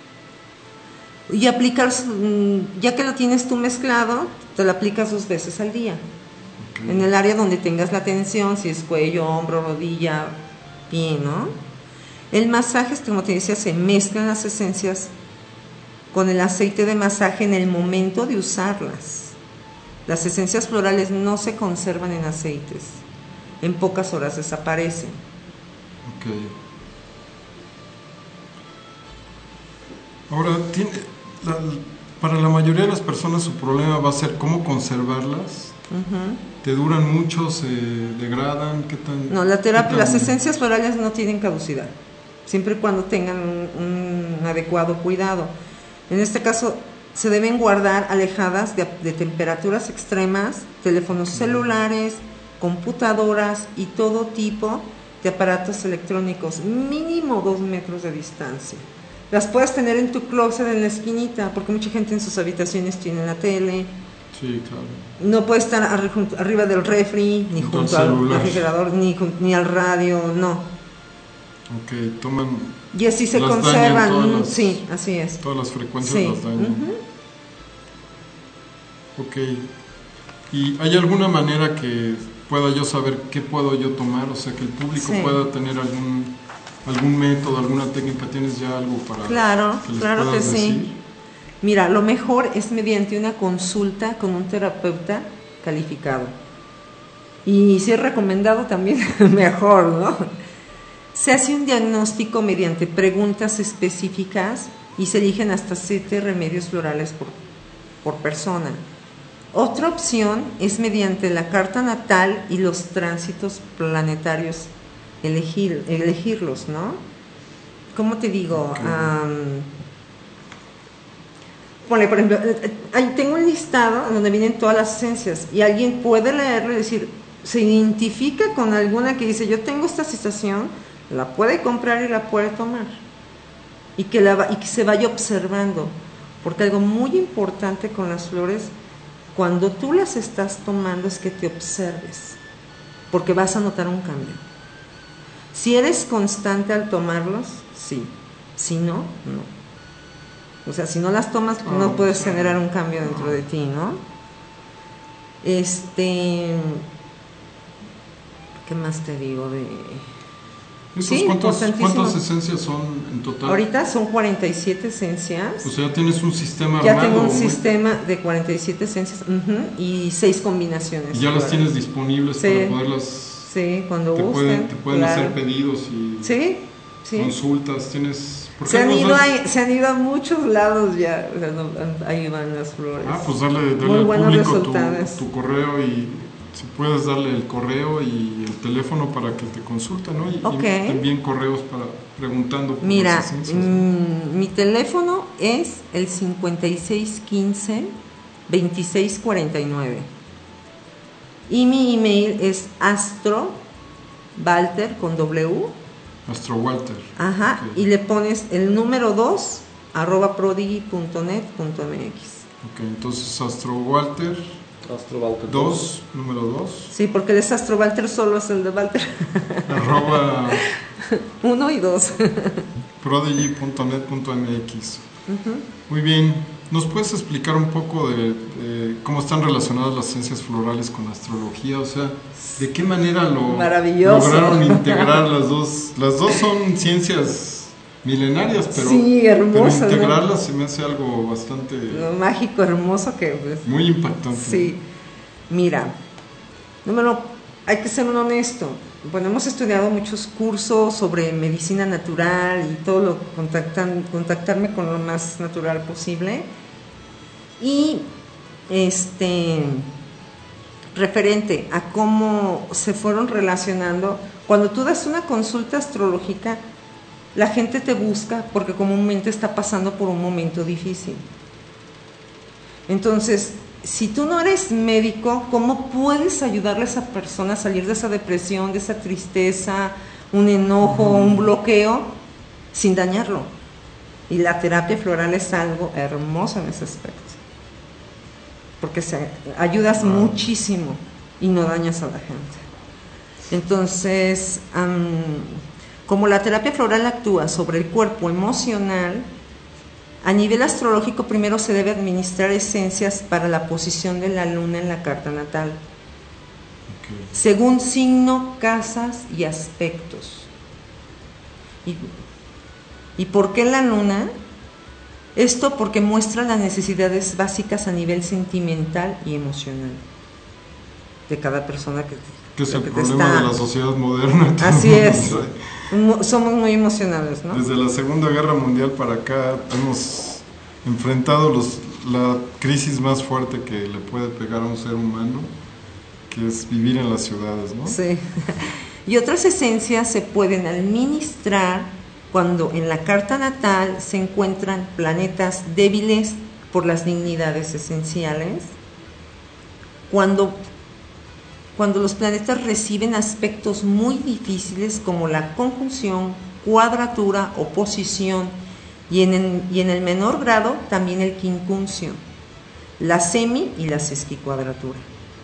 Y aplicar, mm, ya que lo tienes tú mezclado, te lo aplicas dos veces al día. Ok. En el área donde tengas la tensión, si es cuello, hombro, rodilla, pie, ¿no? El masaje, como te decía, se mezclan las esencias con el aceite de masaje en el momento de usarlas. Las esencias florales no se conservan en aceites. En pocas horas desaparecen. Ok. Ahora, tiene, la- para la mayoría de las personas su problema va a ser cómo conservarlas. Ujú. ¿Te duran mucho? ¿Se degradan? ¿Qué tan? No, la terapia, qué tan- las esencias florales no tienen caducidad, siempre y cuando tengan un, un adecuado cuidado. En este caso, se deben guardar alejadas de, de temperaturas extremas, teléfonos celulares, computadoras y todo tipo de aparatos electrónicos, mínimo dos metros de distancia. Las puedes tener en tu closet en la esquinita, porque mucha gente en sus habitaciones tiene la tele. Sí, claro. No puede estar arri- junto- arriba del refri, ni Junto junto al al celular. refrigerador, ni, jun- ni al radio, no. Ok, toman Y así se Las dañan conservan. todas mm, las- Sí, así es. todas las frecuencias, Sí. las dañan. Ujú. Ok. ¿Y hay alguna manera que pueda yo saber qué puedo yo tomar? O sea, que el público Sí. pueda tener algún algún método, alguna técnica. ¿Tienes ya algo para Claro, que les claro que puedas sí. decir? Mira, lo mejor es mediante una consulta con un terapeuta calificado. Y si es recomendado también, mejor, ¿no? Se hace un diagnóstico mediante preguntas específicas y se eligen hasta siete remedios florales por, por persona. Otra opción es mediante la carta natal y los tránsitos planetarios, elegir, elegirlos, ¿no? ¿Cómo te digo? Ok. Am, ponle, por ejemplo, eh, eh, ahí tengo un listado donde vienen todas las esencias y alguien puede leerlo y decir, se identifica con alguna que dice, yo tengo esta situación, la puede comprar y la puede tomar. Y que, la, va- y que se vaya observando. Porque algo muy importante con las flores, cuando tú las estás tomando, es que te observes. Porque vas a notar un cambio. Si eres constante al tomarlos, sí. Si no, no. O sea, si no las tomas, Ah, no puedes claro. generar un cambio dentro de ti, ¿no? Este... ¿Qué más te digo de...? ¿Esos Sí, cuántos- importantísimo. ¿Cuántas esencias son en total? Ahorita son cuarenta y siete esencias. O sea, ya tienes un sistema Ya armado. tengo un muy- sistema de cuarenta y siete esencias ujú, y seis combinaciones. Y ya las florales. tienes disponibles Sí. para poderlas... Sí, cuando Te gusten. pueden, te pueden claro. hacer pedidos y Sí, sí. consultas. Tienes... ¿por qué Se han, nos ido das- a, se han ido a muchos lados ya. O sea, no, ahí van las flores. Ah, pues darle, darle Muy al buenos público tu, resultados. tu correo y si puedes darle el correo y el teléfono para que te consulten, ¿no? Y, Ok. y te envíen correos para preguntando por Mira, las esencias. mm, mi teléfono es el cincuenta y seis quince veintiséis cuarenta y nueve. Y mi email es astro walter con W. Astro Walter. Ajá, Ok. y le pones el número dos arroba prodigy punto net punto m x. Ok, entonces Astro Walter Astro Walter dos, número dos. Sí, porque el Astro Walter solo es el de Walter. Arroba uno y dos. prodigy punto net punto m x. Uh-huh. Muy bien. ¿Nos puedes explicar un poco de, de cómo están relacionadas las ciencias florales con la astrología? O sea, ¿de qué manera lo Maravilloso. lograron integrar las dos? Las dos son ciencias milenarias, pero, sí, hermoso, pero integrarlas, ¿no? se me hace algo bastante... Lo mágico, hermoso que... Pues, muy impactante. Sí. Mira, número, hay que ser un honesto. Bueno, hemos estudiado muchos cursos sobre medicina natural y todo lo contactan, contactarme con lo más natural posible. Y este referente a cómo se fueron relacionando, cuando tú das una consulta astrológica, la gente te busca porque comúnmente está pasando por un momento difícil. Entonces, si tú no eres médico, ¿cómo puedes ayudarle a esa persona a salir de esa depresión, de esa tristeza, un enojo, un bloqueo, sin dañarlo? Y la terapia floral es algo hermoso en ese aspecto, porque se, ayudas wow. muchísimo y no dañas a la gente. Entonces, um, como la terapia floral actúa sobre el cuerpo emocional, a nivel astrológico primero se debe administrar esencias para la posición de la luna en la carta natal, okay. según signo, casas y aspectos. ¿Y, ¿Y por qué la luna? Esto porque muestra las necesidades básicas a nivel sentimental y emocional de cada persona que, que es el que problema está... de la sociedad moderna. Así es. Somos muy emocionales, ¿no? Desde la Segunda Guerra Mundial para acá hemos enfrentado los, la crisis más fuerte que le puede pegar a un ser humano, que es vivir en las ciudades, ¿no? Sí. Y otras esencias se pueden administrar cuando en la carta natal se encuentran planetas débiles por las dignidades esenciales, cuando Cuando los planetas reciben aspectos muy difíciles como la conjunción, cuadratura, oposición y en el, y en el menor grado también el quincuncio, la semi y la sesquicuadratura.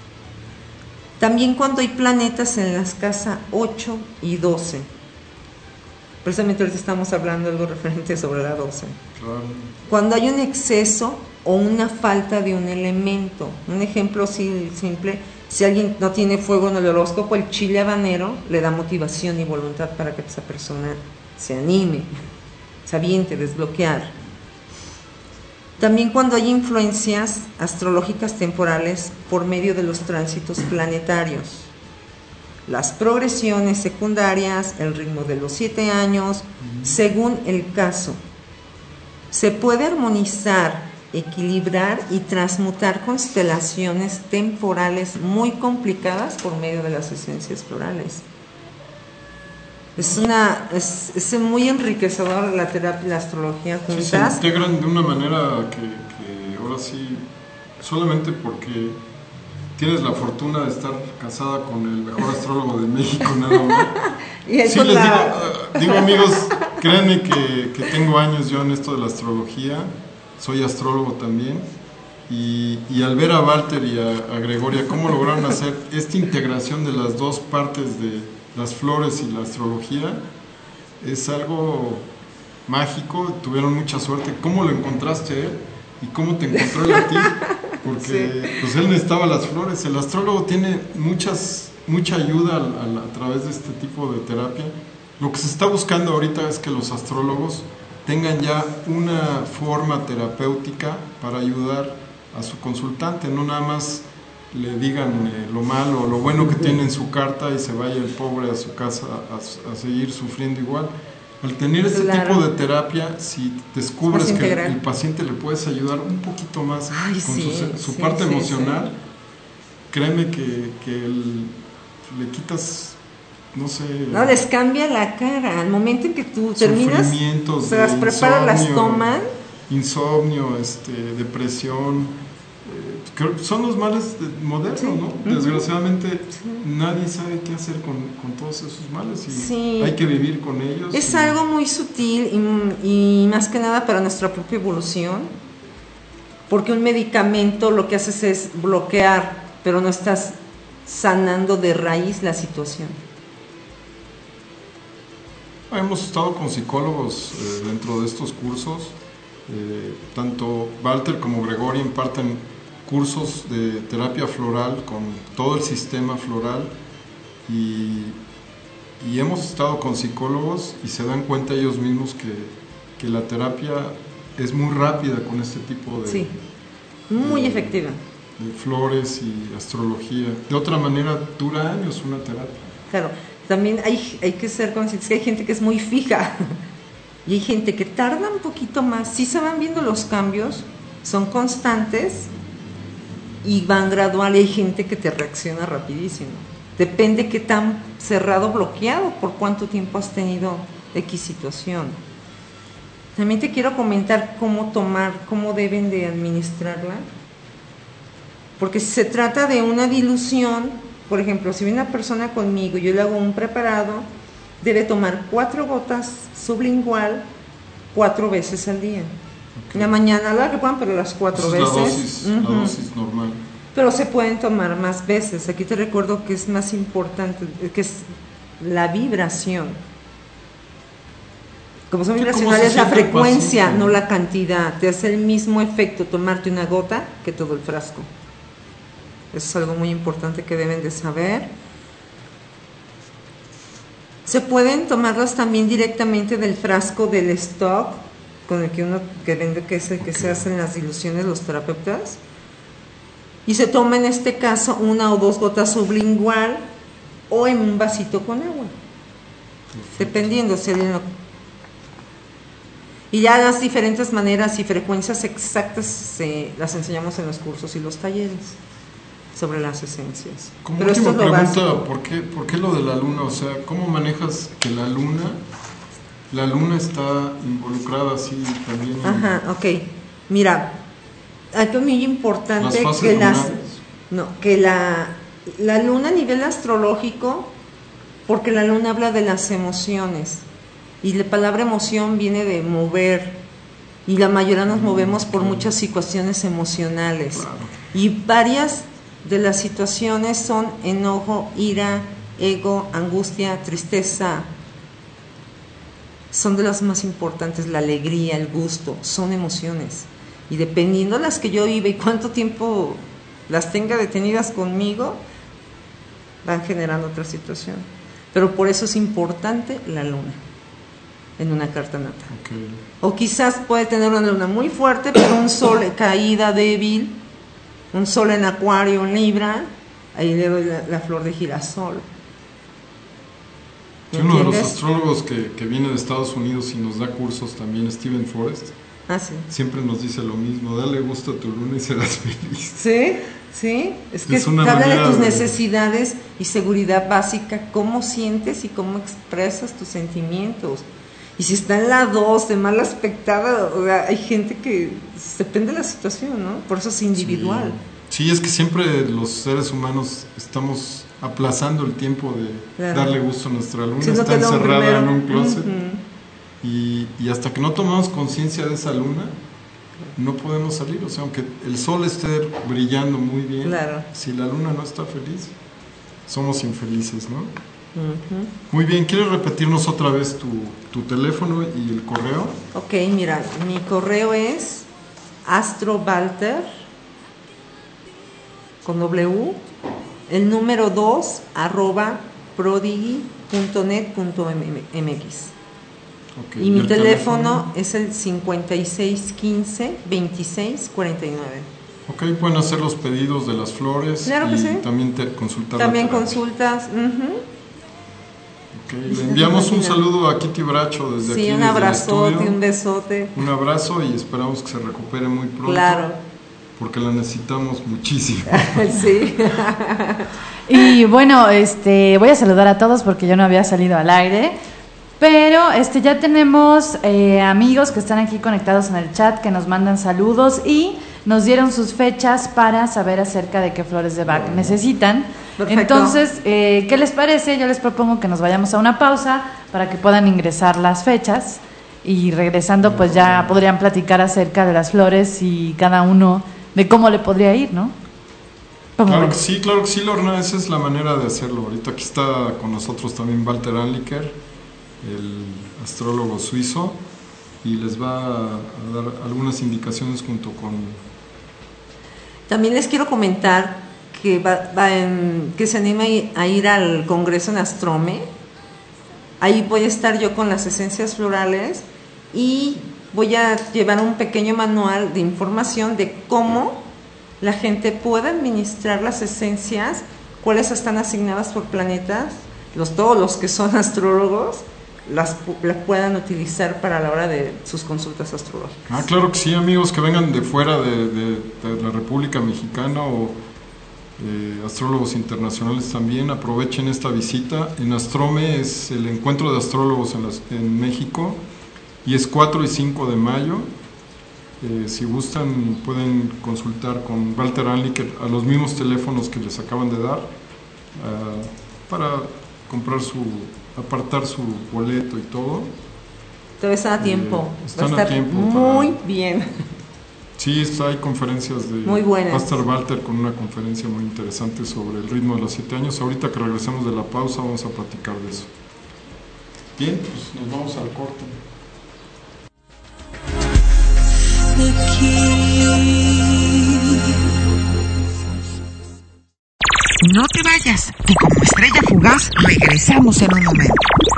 También cuando hay planetas en las casas ocho y doce. Precisamente ahorita estamos hablando de algo referente sobre la doce. Claro. Cuando hay un exceso o una falta de un elemento. Un ejemplo simple. Si alguien no tiene fuego en el horóscopo, el chile habanero le da motivación y voluntad para que esa persona se anime, se aviente, desbloquear. También cuando hay influencias astrológicas temporales por medio de los tránsitos planetarios, las progresiones secundarias, el ritmo de los siete años, uh-huh. según el caso. Se puede armonizar, equilibrar y transmutar constelaciones temporales muy complicadas por medio de las esencias florales. Es una es, es muy enriquecedor la terapia y la astrología juntas. Sí, se integran de una manera que, que ahora sí, solamente porque tienes la fortuna de estar casada con el mejor astrólogo de México, nada más. Y eso sí, les la... digo, uh, digo amigos, créanme que, que tengo años yo en esto de la astrología. Soy astrólogo también, y, y al ver a Walter y a, a Gregoria cómo lograron hacer esta integración de las dos partes de las flores y la astrología, es algo mágico. Tuvieron mucha suerte. ¿Cómo lo encontraste a él? ¿Y cómo te encontró él a ti? Porque sí. pues él necesitaba las flores. El astrólogo tiene muchas, mucha ayuda a, a, a través de este tipo de terapia. Lo que se está buscando ahorita es que los astrólogos tengan ya una forma terapéutica para ayudar a su consultante, no nada más le digan eh, lo malo o lo bueno que tiene en su carta y se vaya el pobre a su casa a, a seguir sufriendo igual. Al tener este claro. tipo de terapia, si descubres que el, el paciente le puedes ayudar un poquito más Ay, con sí, su, su sí, parte sí, emocional, sí. créeme que, que el, le quitas... no sé, no, les cambia la cara al momento en que tú terminas, se las preparan, las toman. Insomnio, este, depresión, eh, creo que son los males modernos, sí. ¿no? Uh-huh. Desgraciadamente sí. nadie sabe qué hacer con, con todos esos males y sí. hay que vivir con ellos. Es y... algo muy sutil y, y más que nada para nuestra propia evolución, porque un medicamento lo que haces es bloquear, pero no estás sanando de raíz la situación. Hemos estado con psicólogos eh, dentro de estos cursos, eh, tanto Walter como Gregorio imparten cursos de terapia floral con todo el sistema floral y, y hemos estado con psicólogos y se dan cuenta ellos mismos que, que la terapia es muy rápida con este tipo de... Sí, muy de, efectiva. De flores y astrología. De otra manera dura años una terapia. Claro. También hay, hay que ser conscientes que hay gente que es muy fija y hay gente que tarda un poquito más. Sí se van viendo los cambios, son constantes y van gradual. Hay gente que te reacciona rapidísimo. Depende qué tan cerrado, bloqueado, por cuánto tiempo has tenido X situación. También te quiero comentar cómo tomar, cómo deben de administrarla. Porque si se trata de una dilución, por ejemplo, si viene una persona conmigo y yo le hago un preparado, debe tomar cuatro gotas sublingual cuatro veces al día. Okay. En la mañana la que puedan, pero las cuatro Esa veces. Es la dosis, uh-huh. la dosis normal. Pero se pueden tomar más veces. Aquí te recuerdo que es más importante, que es la vibración. Como son vibracionales, es la frecuencia, no la cantidad. Te hace el mismo efecto tomarte una gota que todo el frasco. Eso es algo muy importante que deben de saber. Se pueden tomarlas también directamente del frasco del stock con el que uno que vende, que es el que se hacen las diluciones los terapeutas. Y se toma en este caso una o dos gotas sublingual o en un vasito con agua. Dependiendo si el... Y ya las diferentes maneras y frecuencias exactas se las enseñamos en los cursos y los talleres sobre las esencias. Como Pero última esto es lo pregunta, básico. ¿por qué, ¿por qué lo de la luna? O sea, ¿cómo manejas que la luna, la luna está involucrada así también? En... Ajá, ok. Mira, algo muy importante las que las, lunares. no, que la, la luna a nivel astrológico, porque la luna habla de las emociones y la palabra emoción viene de mover y la mayoría nos movemos por muchas situaciones emocionales. Claro. Y varias de las situaciones son enojo, ira, ego, angustia, tristeza. Son de las más importantes, la alegría, el gusto, son emociones. Y dependiendo de las que yo viva y cuánto tiempo las tenga detenidas conmigo, van generando otra situación. Pero por eso es importante la luna en una carta natal. Okay. O quizás puede tener una luna muy fuerte, pero un sol caída, débil, un sol en Acuario, en Libra, ahí le doy la, la flor de girasol. Uno de los astrólogos que, que viene de Estados Unidos y nos da cursos también, Steven Forrest, ah, sí. siempre nos dice lo mismo: dale gusto a tu luna y serás feliz. Sí, sí, es que es una habla de tus de... necesidades y seguridad básica, cómo sientes y cómo expresas tus sentimientos. Y si está en la dos de mal aspectada, o sea, hay gente que depende de la situación, ¿no? Por eso es individual. Sí, sí, es que siempre los seres humanos estamos aplazando el tiempo de claro. darle gusto a nuestra luna, sí, está encerrada primero. en un closet. Uh-huh. y, y hasta que no tomamos conciencia de esa luna, no podemos salir. O sea, aunque el sol esté brillando muy bien, claro. si la luna no está feliz, somos infelices, ¿no? Uh-huh. Muy bien, ¿quieres repetirnos otra vez tu, tu teléfono y el correo? Ok, mira, mi correo es astrovalter con W, el número dos arroba prodigy punto net punto m x. Okay, y mi ¿y teléfono, teléfono es el cincuenta y seis quince veintiséis cuarenta y nueve. Ok, pueden hacer los pedidos de las flores. Claro que y sí. También te consultar. También consultas. Uh-huh. Okay, le enviamos un saludo a Kitty Bracho desde sí, aquí. Sí, un abrazote, un besote. Un abrazo y esperamos que se recupere muy pronto. Claro. Porque la necesitamos muchísimo. Sí. Y bueno, este, voy a saludar a todos porque yo no había salido al aire. Pero este, ya tenemos eh, amigos que están aquí conectados en el chat que nos mandan saludos y nos dieron sus fechas para saber acerca de qué flores de Bach necesitan. Perfecto. Entonces, eh, ¿qué les parece? Yo les propongo que nos vayamos a una pausa para que puedan ingresar las fechas y regresando pues ya podrían platicar acerca de las flores y cada uno de cómo le podría ir, ¿no? Claro que sí, claro que sí, Lorna, esa es la manera de hacerlo. Ahorita aquí está con nosotros también Walter Anliker, el astrólogo suizo, y les va a dar algunas indicaciones junto con... También les quiero comentar que, va, va en, que se anima a ir al Congreso en Astrome. Ahí voy a estar yo con las esencias florales y voy a llevar un pequeño manual de información de cómo la gente puede administrar las esencias, cuáles están asignadas por planetas, los, todos los que son astrólogos las, las puedan utilizar para la hora de sus consultas astrológicas. Ah, claro que sí, amigos que vengan de fuera de, de, de la República Mexicana o eh, astrólogos internacionales también, aprovechen esta visita. En Astrome es el encuentro de astrólogos en, las, en México y es cuatro y cinco de mayo. Eh, si gustan pueden consultar con Walter Anliker a los mismos teléfonos que les acaban de dar uh, para comprar su, apartar su boleto y todo. Todavía están a tiempo. Eh, están Va a estar a tiempo muy para... bien. Sí, está, hay conferencias de... Muy buenas. Va a estar Walter con una conferencia muy interesante sobre el ritmo de los siete años. Ahorita que regresemos de la pausa vamos a platicar de eso. Bien, pues nos vamos al corte. No te vayas, que como estrella fugaz regresamos en un momento.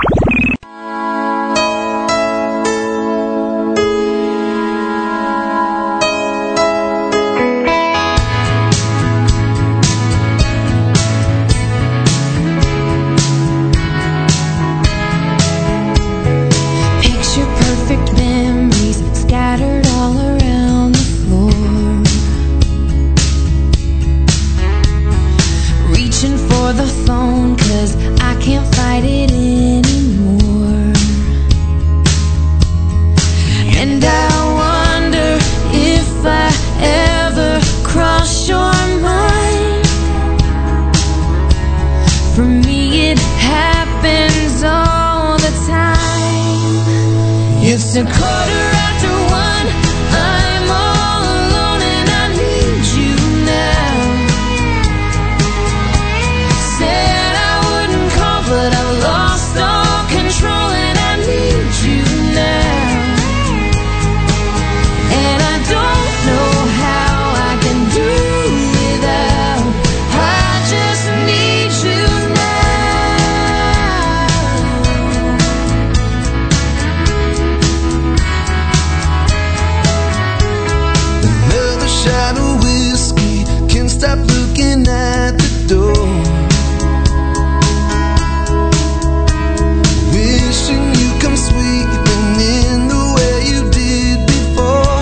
It's a quarter after one. I'm all alone and I need you now. Said I wouldn't call, but I've lost all control and I need you now. And I don't know how I can do without. I just need you shot of whiskey, can't stop looking at the door. Wishing you come sweeping in the way you did before.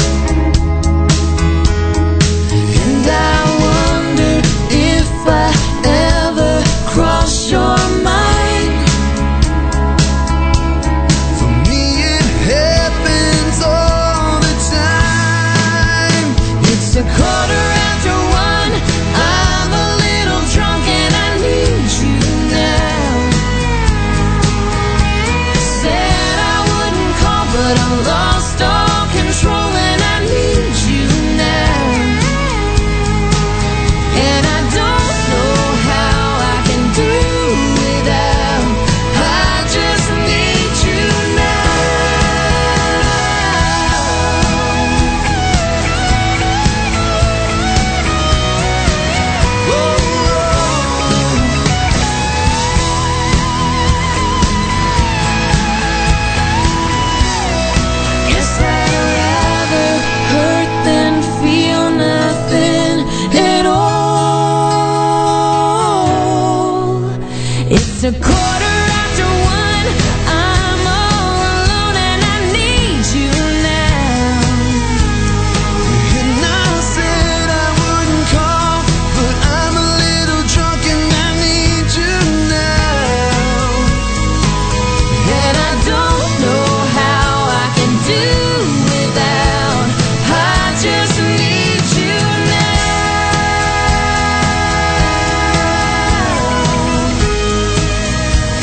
And I wonder if I ever cross your mind. For me it happens all the time. It's a quarter after one. I'm a little drunk and I need you now. Said I wouldn't call, but I lost all control and I need you now. And I don't know how I can do without. I just need you now. Guess I'd rather hurt than feel nothing at all. It's a quarter after one. I'm all alone and I need you now. And I said I wouldn't call, but I'm a little drunk and I need you now. And I don't know how I can do without. I just need you now.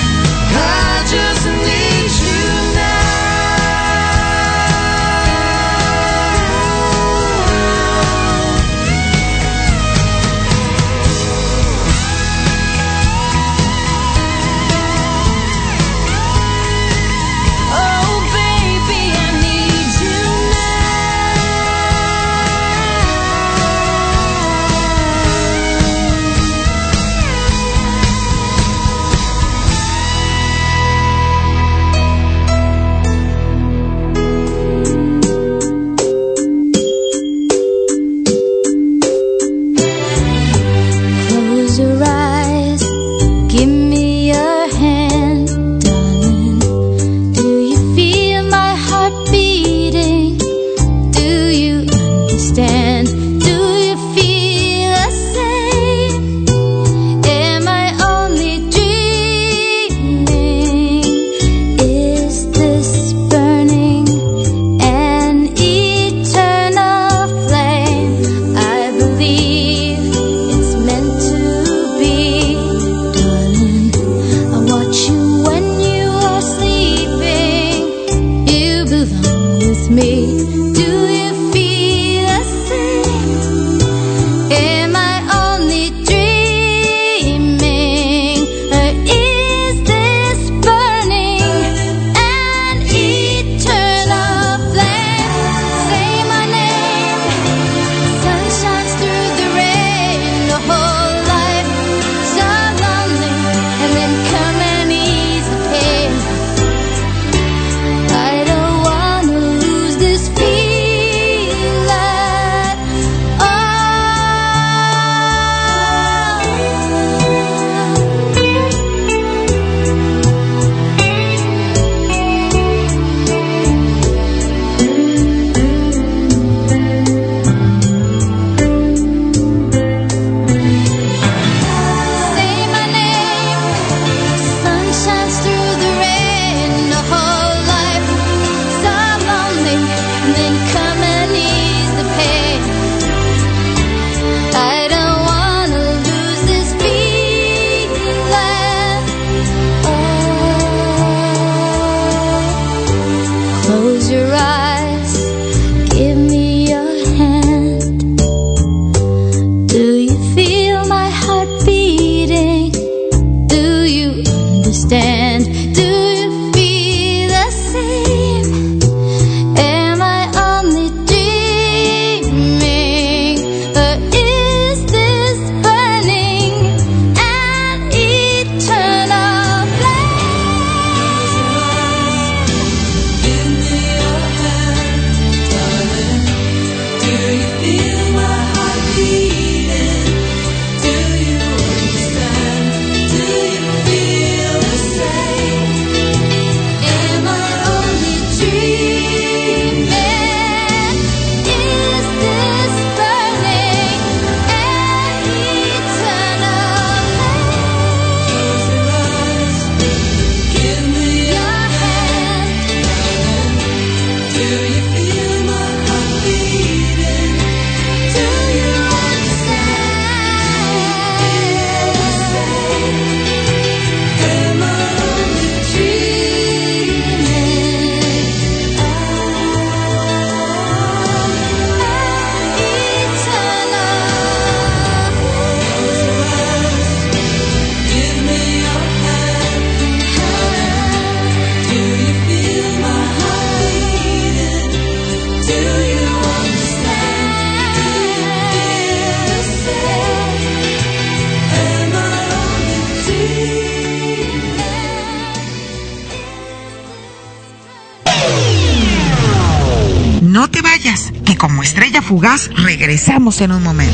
No te vayas, que como estrella fugaz regresamos en un momento.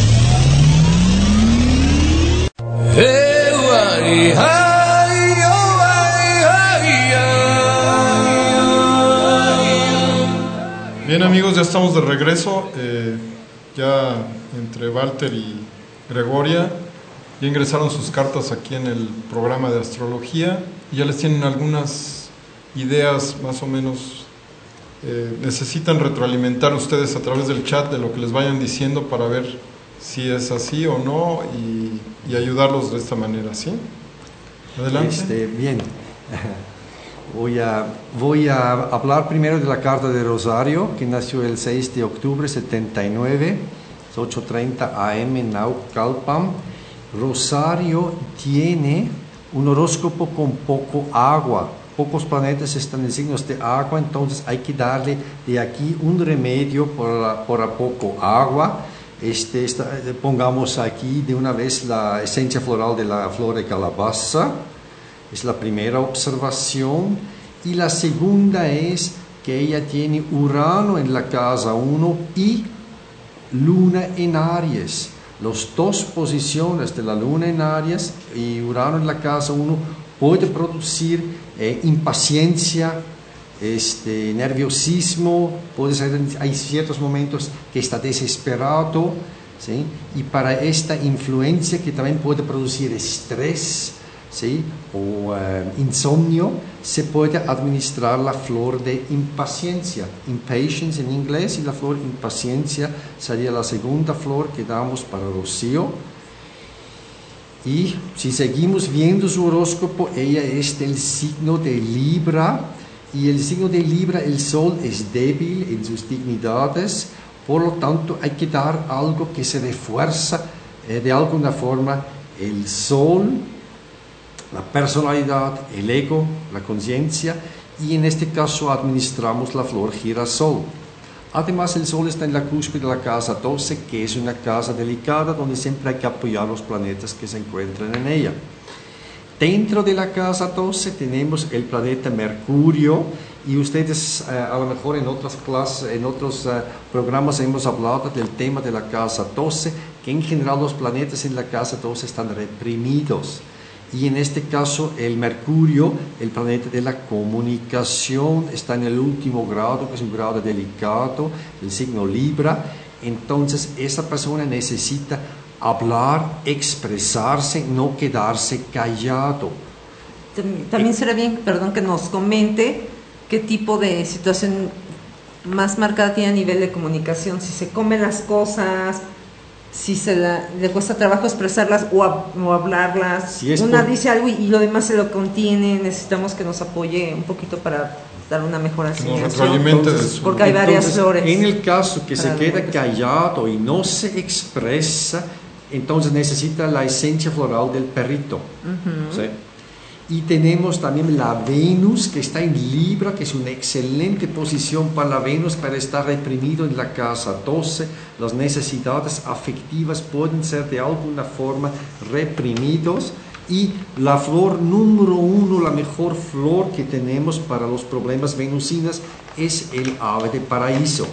Bien amigos, ya estamos de regreso, eh, ya entre Walter y Gregoria ya ingresaron sus cartas aquí en el programa de astrología y ya les tienen algunas ideas más o menos, eh, necesitan retroalimentar ustedes a través del chat de lo que les vayan diciendo para ver si es así o no y, y ayudarlos de esta manera, ¿sí? Adelante. Este, bien. Voy a, voy a hablar primero de la carta de Rosario, que nació el seis de octubre de setenta y nueve, ocho treinta a eme en Naucalpan. Rosario tiene un horóscopo con poco agua. Pocos planetas están en signos de agua, entonces hay que darle de aquí un remedio por, la, por a poco agua. Este, esta, pongamos aquí de una vez la esencia floral de la flor de calabaza. Es la primera observación. Y la segunda es que ella tiene Urano en la casa uno y Luna en Aries. Las dos posiciones de la Luna en Aries y Urano en la casa uno puede producir eh, impaciencia, este, nerviosismo, puede ser, hay ciertos momentos que está desesperado, ¿sí? Y para esta influencia que también puede producir estrés, ¿sí? o eh, insomnio, se puede administrar la flor de impaciencia, impatience en inglés, y la flor impaciencia sería la segunda flor que damos para Rocío. Y si seguimos viendo su horóscopo, ella es del signo de Libra, y el signo de Libra, el Sol es débil en sus dignidades, por lo tanto hay que dar algo que se refuerza eh, de alguna forma el Sol, la personalidad, el ego, la conciencia, y en este caso administramos la flor girasol. Además, el Sol está en la cúspide de la casa doce, que es una casa delicada donde siempre hay que apoyar los planetas que se encuentran en ella. Dentro de la casa doce tenemos el planeta Mercurio, y ustedes eh, a lo mejor en otras clases, en otros eh, programas hemos hablado del tema de la casa doce, que en general los planetas en la casa doce están reprimidos. Y en este caso el Mercurio, el planeta de la comunicación, está en el último grado, que es un grado delicado, el signo Libra. Entonces esa persona necesita hablar, expresarse, no quedarse callado. También será bien, perdón, que nos comente qué tipo de situación más marcada tiene a nivel de comunicación, si se come las cosas, si se la, le cuesta trabajo expresarlas o, a, o hablarlas, si una por... dice algo y, y lo demás se lo contiene, necesitamos que nos apoye un poquito para dar una mejor asignación, porque hay varias entonces, flores. En el caso que se queda callado y no se expresa, entonces necesita la esencia floral del perrito. Uh-huh. ¿Sí? Y tenemos también la Venus, que está en Libra, que es una excelente posición para la Venus para estar reprimido en la casa doce. Las necesidades afectivas pueden ser de alguna forma reprimidos. Y la flor número uno, la mejor flor que tenemos para los problemas venusinos, es el ave de paraíso.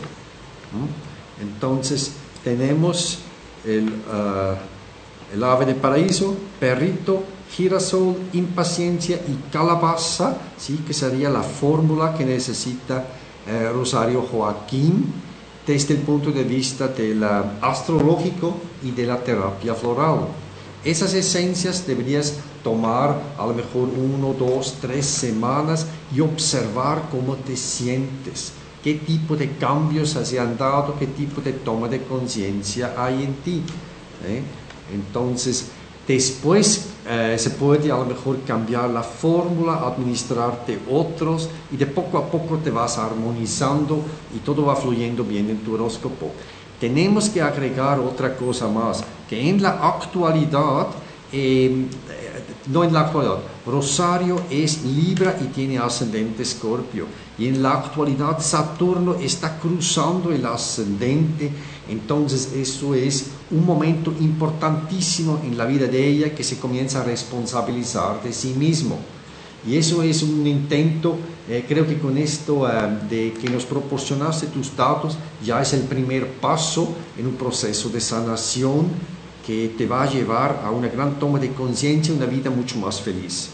Entonces tenemos el, uh, el ave de paraíso, perrito, girasol, impaciencia y calabaza, ¿sí? Que sería la fórmula que necesita eh, Rosario Joaquín desde el punto de vista del astrológico y de la terapia floral. Esas esencias deberías tomar a lo mejor uno, dos, tres semanas y observar cómo te sientes, qué tipo de cambios se han dado, qué tipo de toma de conciencia hay en ti. ¿eh? Entonces, después eh, se puede a lo mejor cambiar la fórmula, administrarte otros, y de poco a poco te vas armonizando y todo va fluyendo bien en tu horóscopo. Tenemos que agregar otra cosa más, que en la actualidad, eh, no en la actualidad, Rosario es Libra y tiene ascendente Escorpio, y en la actualidad Saturno está cruzando el ascendente. Entonces eso es un momento importantísimo en la vida de ella, que se comienza a responsabilizar de sí mismo. Y eso es un intento, eh, creo que con esto uh, de que nos proporcionaste tus datos, ya es el primer paso en un proceso de sanación que te va a llevar a una gran toma de conciencia, una vida mucho más feliz.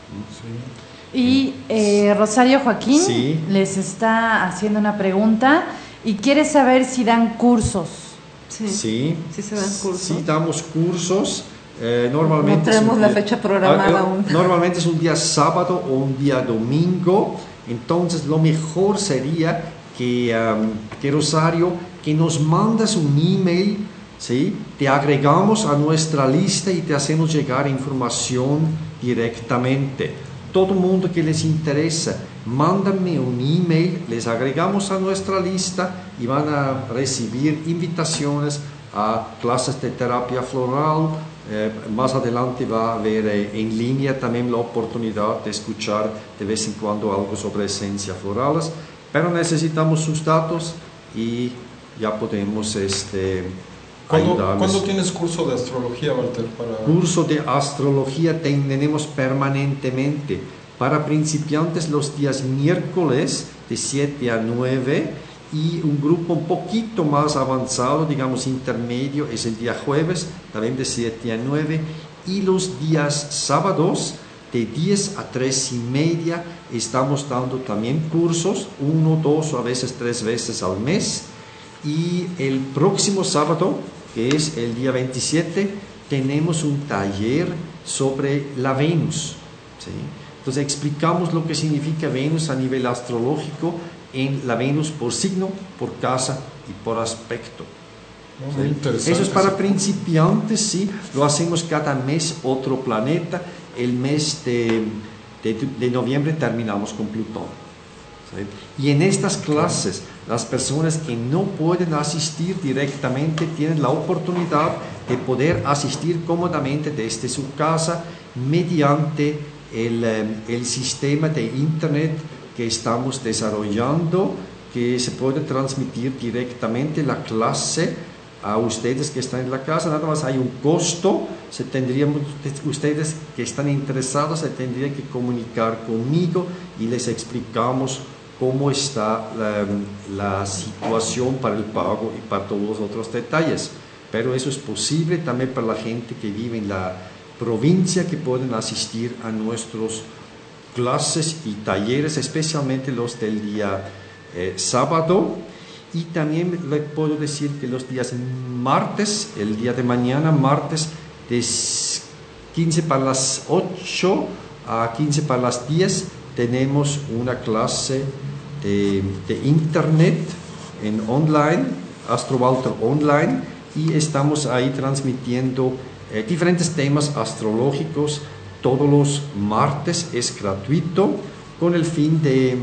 Sí. Y eh, Rosario Joaquín Sí. les está haciendo una pregunta y quiere saber si dan cursos. Sí, Sí, sí se dan cursos. sí damos cursos. Eh, normalmente No tenemos es un la día- fecha programada Ah, aún. Normalmente es un día sábado o un día domingo. Entonces lo mejor sería que, um, que Rosario, que nos mandas un email, ¿sí? Te agregamos a nuestra lista y te hacemos llegar información directamente. Todo mundo que les interesa, mándame un email, les agregamos a nuestra lista y van a recibir invitaciones a clases de terapia floral. Eh, más adelante va a haber eh, en línea también la oportunidad de escuchar de vez en cuando algo sobre esencias florales, pero necesitamos sus datos y ya podemos este, ¿Cuándo, ayudarles. ¿Cuándo tienes curso de astrología, Walter? Para... Curso de astrología tenemos permanentemente para principiantes los días miércoles de siete a nueve y un grupo un poquito más avanzado, digamos intermedio, es el día jueves, también de siete a nueve, y los días sábados de diez a tres y media estamos dando también cursos, uno, dos o a veces tres veces al mes, y el próximo sábado, que es el día veintisiete, tenemos un taller sobre la Venus, ¿sí? Entonces explicamos lo que significa Venus a nivel astrológico en la Venus por signo, por casa y por aspecto. Muy ¿Sí? interesante. Eso es para principiantes, sí. Lo hacemos cada mes otro planeta. El mes de, de, de noviembre terminamos con Plutón. ¿Sí? Y en estas clases, las personas que no pueden asistir directamente tienen la oportunidad de poder asistir cómodamente desde su casa mediante el, el sistema de internet que estamos desarrollando, que se puede transmitir directamente la clase a ustedes que están en la casa. Nada más hay un costo, se tendrían, ustedes que están interesados se tendrían que comunicar conmigo y les explicamos cómo está la, la situación para el pago y para todos los otros detalles. Pero eso es posible también para la gente que vive en la provincia, que pueden asistir a nuestros clases y talleres, especialmente los del día eh, sábado. Y también le puedo decir que los días martes, el día de mañana, martes, de quince para las ocho a quince para las diez, tenemos una clase de, de internet en online, AstroWalter Online, y estamos ahí transmitiendo eh, diferentes temas astrológicos. Todos los martes es gratuito con el fin de,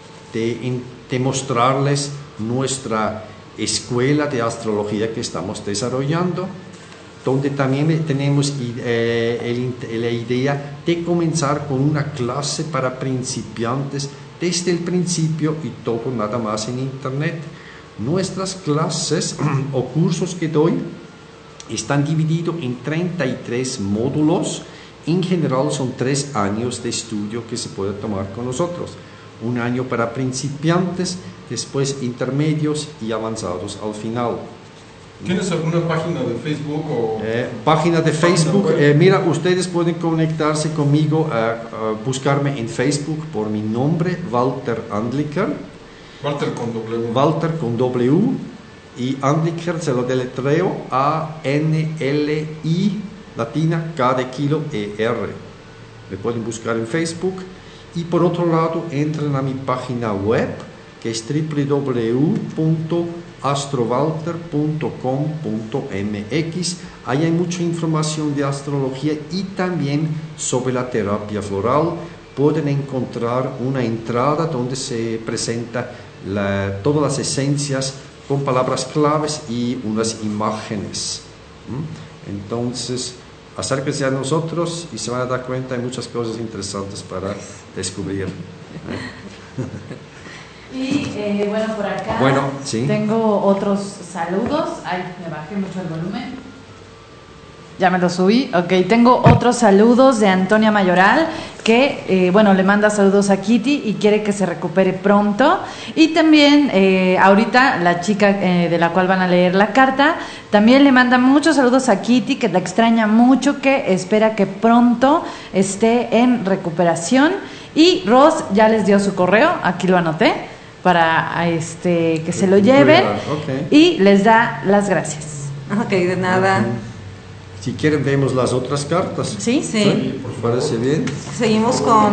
de, de mostrarles nuestra escuela de astrología que estamos desarrollando, donde también tenemos eh, el, la idea de comenzar con una clase para principiantes desde el principio y todo nada más en internet. Nuestras clases o cursos que doy están divididos en treinta y tres módulos. En general son tres años de estudio que se puede tomar con nosotros. Un año para principiantes, después intermedios y avanzados al final. ¿Tienes alguna página de Facebook o...? Eh, página de Facebook, eh, mira, ustedes pueden conectarse conmigo, a, a buscarme en Facebook por mi nombre, Walter Andliker. Walter con W. Walter con W, y Andliker se lo deletreo A N L I latina, K de kilo, E R. Me pueden buscar en Facebook. Y por otro lado, entran a mi página web, que es w w w punto astrowalter punto com punto m x. Ahí hay mucha información de astrología y también sobre la terapia floral. Pueden encontrar una entrada donde se presenta la, todas las esencias con palabras claves y unas imágenes. ¿Mm? Entonces, acérquense a nosotros y se van a dar cuenta de muchas cosas interesantes para descubrir. Y eh, bueno, por acá Bueno, sí. tengo otros saludos. Ay, me bajé mucho el volumen. Ya me lo subí. Ok, tengo otros saludos de Antonia Mayoral, que, eh, bueno, le manda saludos a Kitty y quiere que se recupere pronto. Y también, eh, ahorita, la chica eh, de la cual van a leer la carta, también le manda muchos saludos a Kitty, que la extraña mucho, que espera que pronto esté en recuperación. Y Ross ya les dio su correo, aquí lo anoté, para este que se lo lleven. Okay. Y les da las gracias. Ok, de nada. Si quieren vemos las otras cartas. ¿Sí? Sí. ¿Parece bien? Seguimos con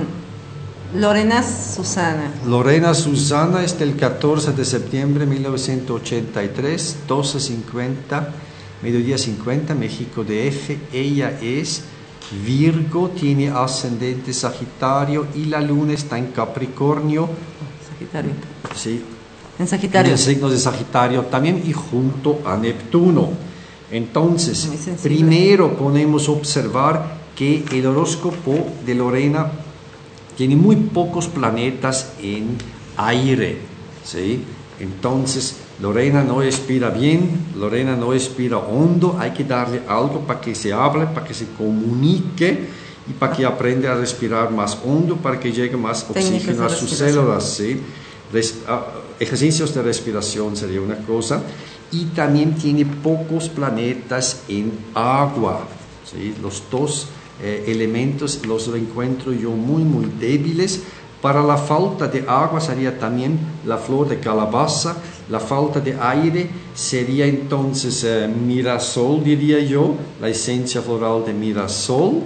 Lorena Susana. Lorena Susana es del catorce de septiembre de mil novecientos ochenta y tres, doce cincuenta, mediodía cincuenta, México D F. Ella es Virgo, tiene ascendente Sagitario y la luna está en Capricornio. Sagitario. Sí. En Sagitario. En el signo de Sagitario también y junto a Neptuno. Entonces, primero podemos observar que el horóscopo de Lorena tiene muy pocos planetas en aire, ¿sí? Entonces, Lorena no respira bien, Lorena no respira hondo, hay que darle algo para que se hable, para que se comunique y para que aprenda a respirar más hondo, para que llegue más oxígeno a sus células, ¿sí? Res, uh, ejercicios de respiración sería una cosa. Y también tiene pocos planetas en agua, ¿sí? Los dos eh, elementos los encuentro yo muy muy débiles. Para la falta de agua sería también la flor de calabaza, la falta de aire sería entonces eh, mirasol, diría yo, la esencia floral de mirasol.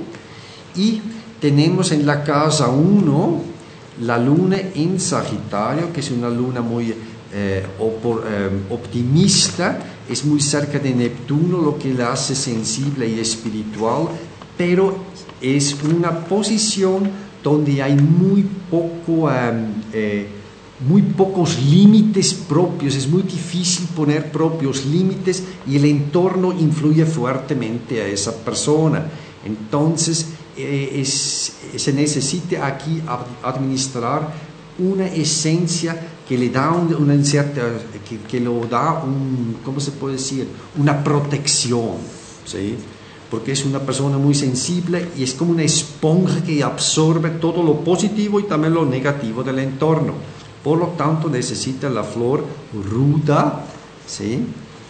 Y tenemos en la casa uno la luna en Sagitario, que es una luna muy eh, opor, eh, optimista, es muy cerca de Neptuno, lo que la hace sensible y espiritual, pero es una posición donde hay muy poco, eh, eh, muy pocos límites propios, es muy difícil poner propios límites y el entorno influye fuertemente a esa persona. Entonces, eh, es, se necesita aquí administrar una esencia que le da un, una cierta, que, que lo da un, ¿cómo se puede decir? Una protección, ¿sí? Porque es una persona muy sensible y es como una esponja que absorbe todo lo positivo y también lo negativo del entorno. Por lo tanto, necesita la flor ruda, ¿sí?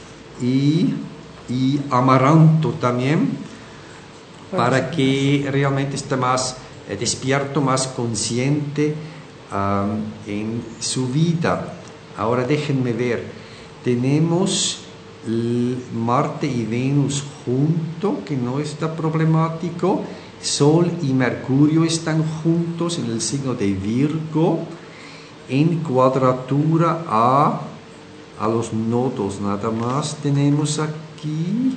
y, y amaranto también, para que realmente esté más eh, despierto, más consciente um, en su vida. Ahora déjenme ver, tenemos Marte y Venus juntos, que no está problemático. Sol y Mercurio están juntos en el signo de Virgo, en cuadratura a, a los nodos, nada más tenemos aquí.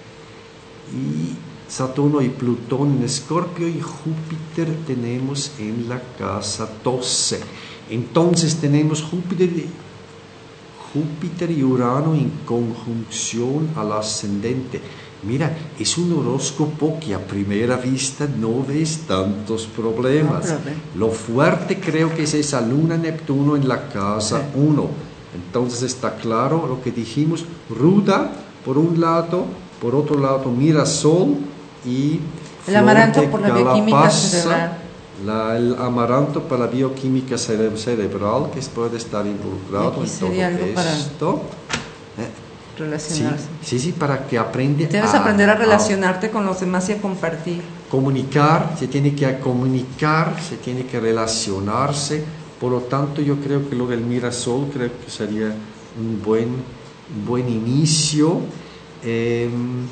Y Saturno y Plutón en Escorpio y Júpiter tenemos en la casa doce. Entonces tenemos Júpiter, Júpiter y Urano en conjunción al ascendente. Mira, es un horóscopo que a primera vista no ves tantos problemas. No problem. Lo fuerte creo que es esa luna Neptuno en la casa uno. Sí. Entonces está claro lo que dijimos, ruda por un lado, por otro lado mirasol y el amaranto por la bioquímica cerebral. La, el amaranto para la bioquímica cere cerebral que puede estar involucrado en todo algo esto. Para eh, relacionarse. Sí, sí, sí, para que aprenda. Debes a, aprender a relacionarte a, con los demás y a compartir. Comunicar, se tiene que comunicar, se tiene que relacionarse. Por lo tanto, yo creo que lo del mirasol creo que sería un buen, un buen inicio. Eh,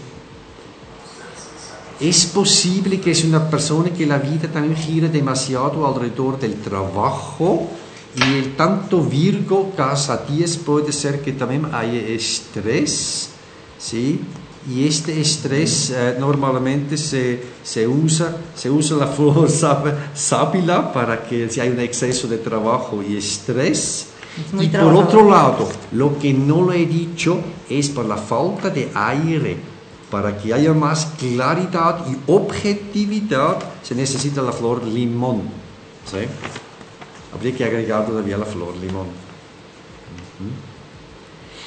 es posible que es una persona que la vida también gira demasiado alrededor del trabajo y el tanto Virgo, casa diez, puede ser que también haya estrés, ¿sí? Y este estrés eh, normalmente se, se, usa, se usa la flor sábila para que si hay un exceso de trabajo y estrés. Y por otro lado, lo que no lo he dicho es por la falta de aire. Para que haya más claridad y objetividad se necesita la flor limón, ¿sí? Habría que agregar todavía la flor limón.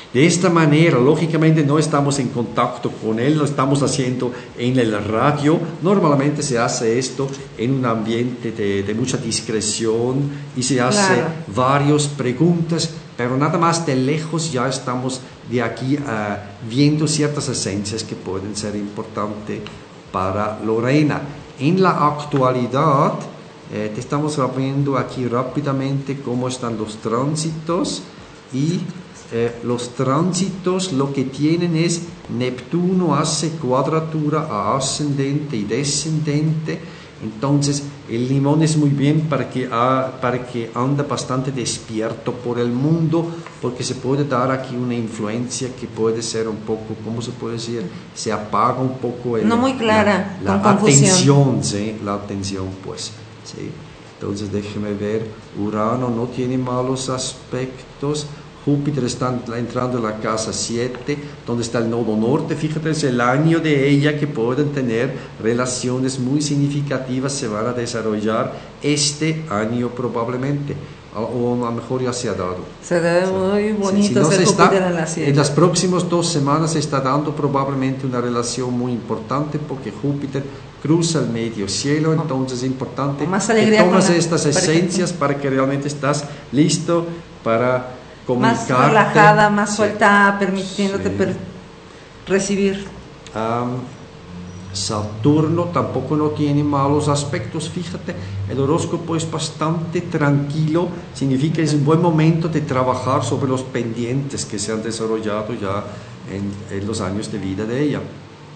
De esta manera, lógicamente no estamos en contacto con él, lo estamos haciendo en el radio. Normalmente se hace esto en un ambiente de, de mucha discreción y se hace Claro. varias preguntas, pero nada más de lejos ya estamos de aquí uh, viendo ciertas esencias que pueden ser importantes para Lorena. En la actualidad, eh, te estamos viendo aquí rápidamente cómo están los tránsitos y eh, los tránsitos lo que tienen es Neptuno hace cuadratura a ascendente y descendente. Entonces el limón es muy bien para que, ah, para que anda bastante despierto por el mundo, porque se puede dar aquí una influencia que puede ser un poco, ¿cómo se puede decir? Se apaga un poco el, No muy clara, la, la con confusión. atención, ¿sí? La atención, pues, ¿sí? Entonces déjeme ver, Urano no tiene malos aspectos. Júpiter está entrando en la casa siete, donde está el nodo norte. Fíjate, es el año de ella que pueden tener relaciones muy significativas, se van a desarrollar este año probablemente, o a lo mejor ya se ha dado. Se ve Sí. muy Sí, bonito si no ser se está- Júpiter en la siete. en las próximas dos semanas se está dando probablemente una relación muy importante porque Júpiter cruza el medio cielo, entonces es importante Más que alegría tomas con la estas pareja. esencias para que realmente estás listo para Más comunicarte. relajada, más Sí. suelta, permitiéndote Sí. per- recibir. Am, Saturno tampoco no tiene malos aspectos, fíjate, el horóscopo es bastante tranquilo, significa que es un buen momento de trabajar sobre los pendientes que se han desarrollado ya en, en los años de vida de ella.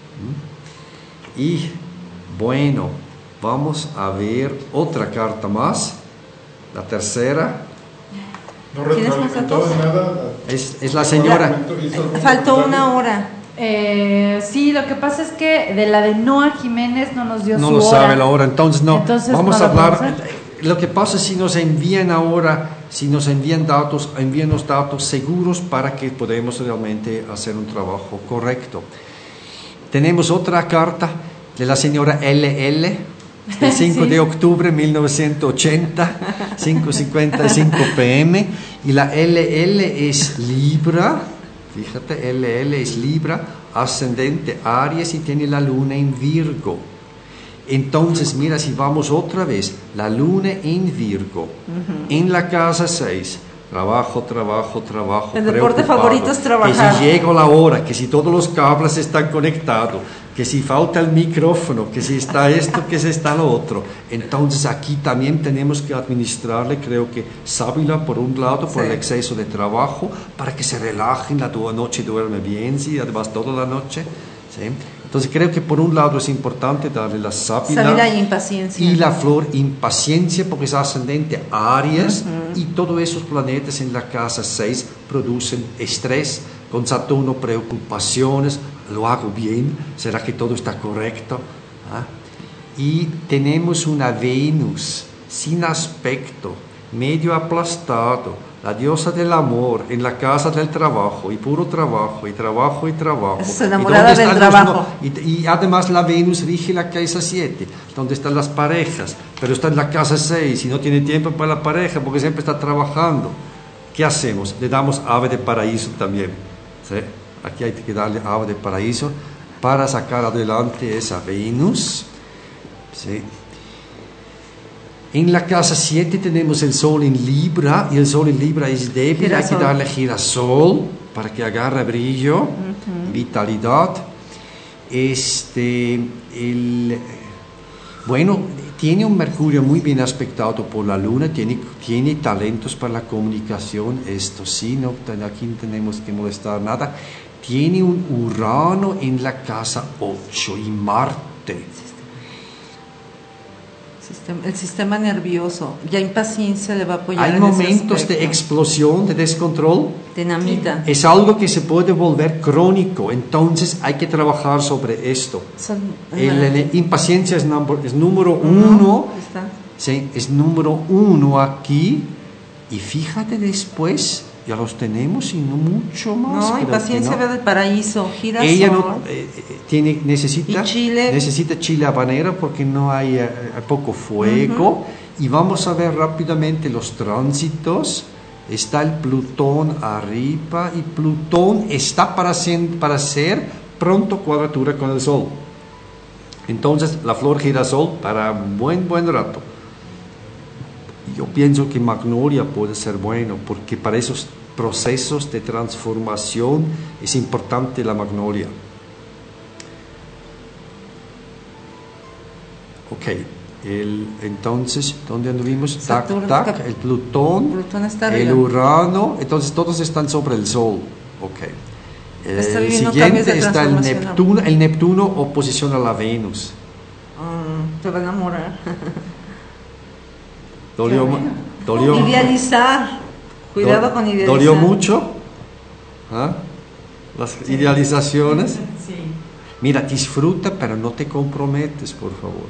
¿Mm? Y bueno, vamos a ver otra carta más, la tercera, No ¿Tienes más retroalimentó datos? de nada. es, es la señora. ¿Hizo algún Faltó comentario? una hora. Eh, sí, lo que pasa es que de la de Noa Jiménez no nos dio No su lo hora. sabe la hora, entonces no. Entonces, Vamos no a lo hablar. podemos hacer. Lo que pasa es si nos envían ahora, si nos envían datos, envíanos datos seguros para que podamos realmente hacer un trabajo correcto. Tenemos otra carta de la señora L L, del cinco Sí. de octubre de mil novecientos ochenta, cinco cincuenta y cinco p m, y la L L es Libra. Fíjate, L L es Libra, ascendente Aries y tiene la luna en Virgo. Entonces, mira, si vamos otra vez, la luna en Virgo, en la casa seis, trabajo, trabajo, trabajo. El deporte preocupado, favorito es trabajar. Que si llega la hora, que si todos los cables están conectados, que si falta el micrófono, que si está esto, que si está lo otro. Entonces aquí también tenemos que administrarle, creo que sábila por un lado, por Sí. el exceso de trabajo, para que se relajen, la du- noche duerme bien, sí, además toda la noche. ¿sí? Entonces creo que por un lado es importante darle la sábila, Sábila y impaciencia. y la flor impaciencia, porque es ascendente Aries, y todos esos planetas en la casa seis producen estrés, con Saturno preocupaciones, lo hago bien, será que todo está correcto. ¿Ah? Y tenemos una Venus sin aspecto, medio aplastado, la diosa del amor en la casa del trabajo, y puro trabajo, y trabajo, y trabajo. Es ¿Y enamorada dónde del están los trabajo. no- y, y además la Venus rige la casa siete, donde están las parejas, pero está en la casa seis y no tiene tiempo para la pareja porque siempre está trabajando. ¿Qué hacemos? Le damos ave de paraíso también. ¿sí? Aquí hay que darle ave de paraíso para sacar adelante esa Venus. ¿sí? En la casa siete tenemos el sol en Libra, y el sol en Libra es débil, hay Girasol. que darle girasol para que agarre brillo, vitalidad. Este, el, bueno, tiene un Mercurio muy bien aspectado por la Luna, tiene, tiene talentos para la comunicación, esto sí, no, aquí no tenemos que molestar nada. Tiene un Urano en la casa ocho y Marte. Sistema- el sistema nervioso. Ya impaciencia le va a apoyar. Hay en ese momentos de aspecto. explosión, de descontrol. Dinamita. Es algo que se puede volver crónico, entonces hay que trabajar sobre esto. Son- El, ajá. el- impaciencia es, number- es número uno, Ahí está. sí, es número uno aquí, y fíjate después, ya los tenemos y no mucho más. No, creo que impaciencia no. va del paraíso. Girasol. Ella no, eh, eh, tiene, necesita, Y chile. necesita chile habanero porque no hay, eh, hay poco fuego. Y vamos a ver rápidamente los tránsitos está el Plutón arriba y Plutón está para ser, para ser pronto cuadratura con el Sol. Entonces la flor girasol para un buen, buen rato. Yo pienso que magnolia puede ser bueno porque para esos procesos de transformación es importante la magnolia. Ok, el, entonces, ¿dónde anduvimos? Tac, Saturno, tac, cap- el Plutón, Plutón está el arriba. Urano, entonces todos están sobre el Sol. Ok. Está El viviendo cambios siguiente de está el transformación. Neptuno, el Neptuno oposición a la Venus. Mm, te va a enamorar. Dolió, mu- dolió, Idealizar. Cuidado do- con idealizar. ¿Dolió mucho? ¿Ah? Las idealizaciones. Sí. Mira, disfruta, pero no te comprometes, por favor.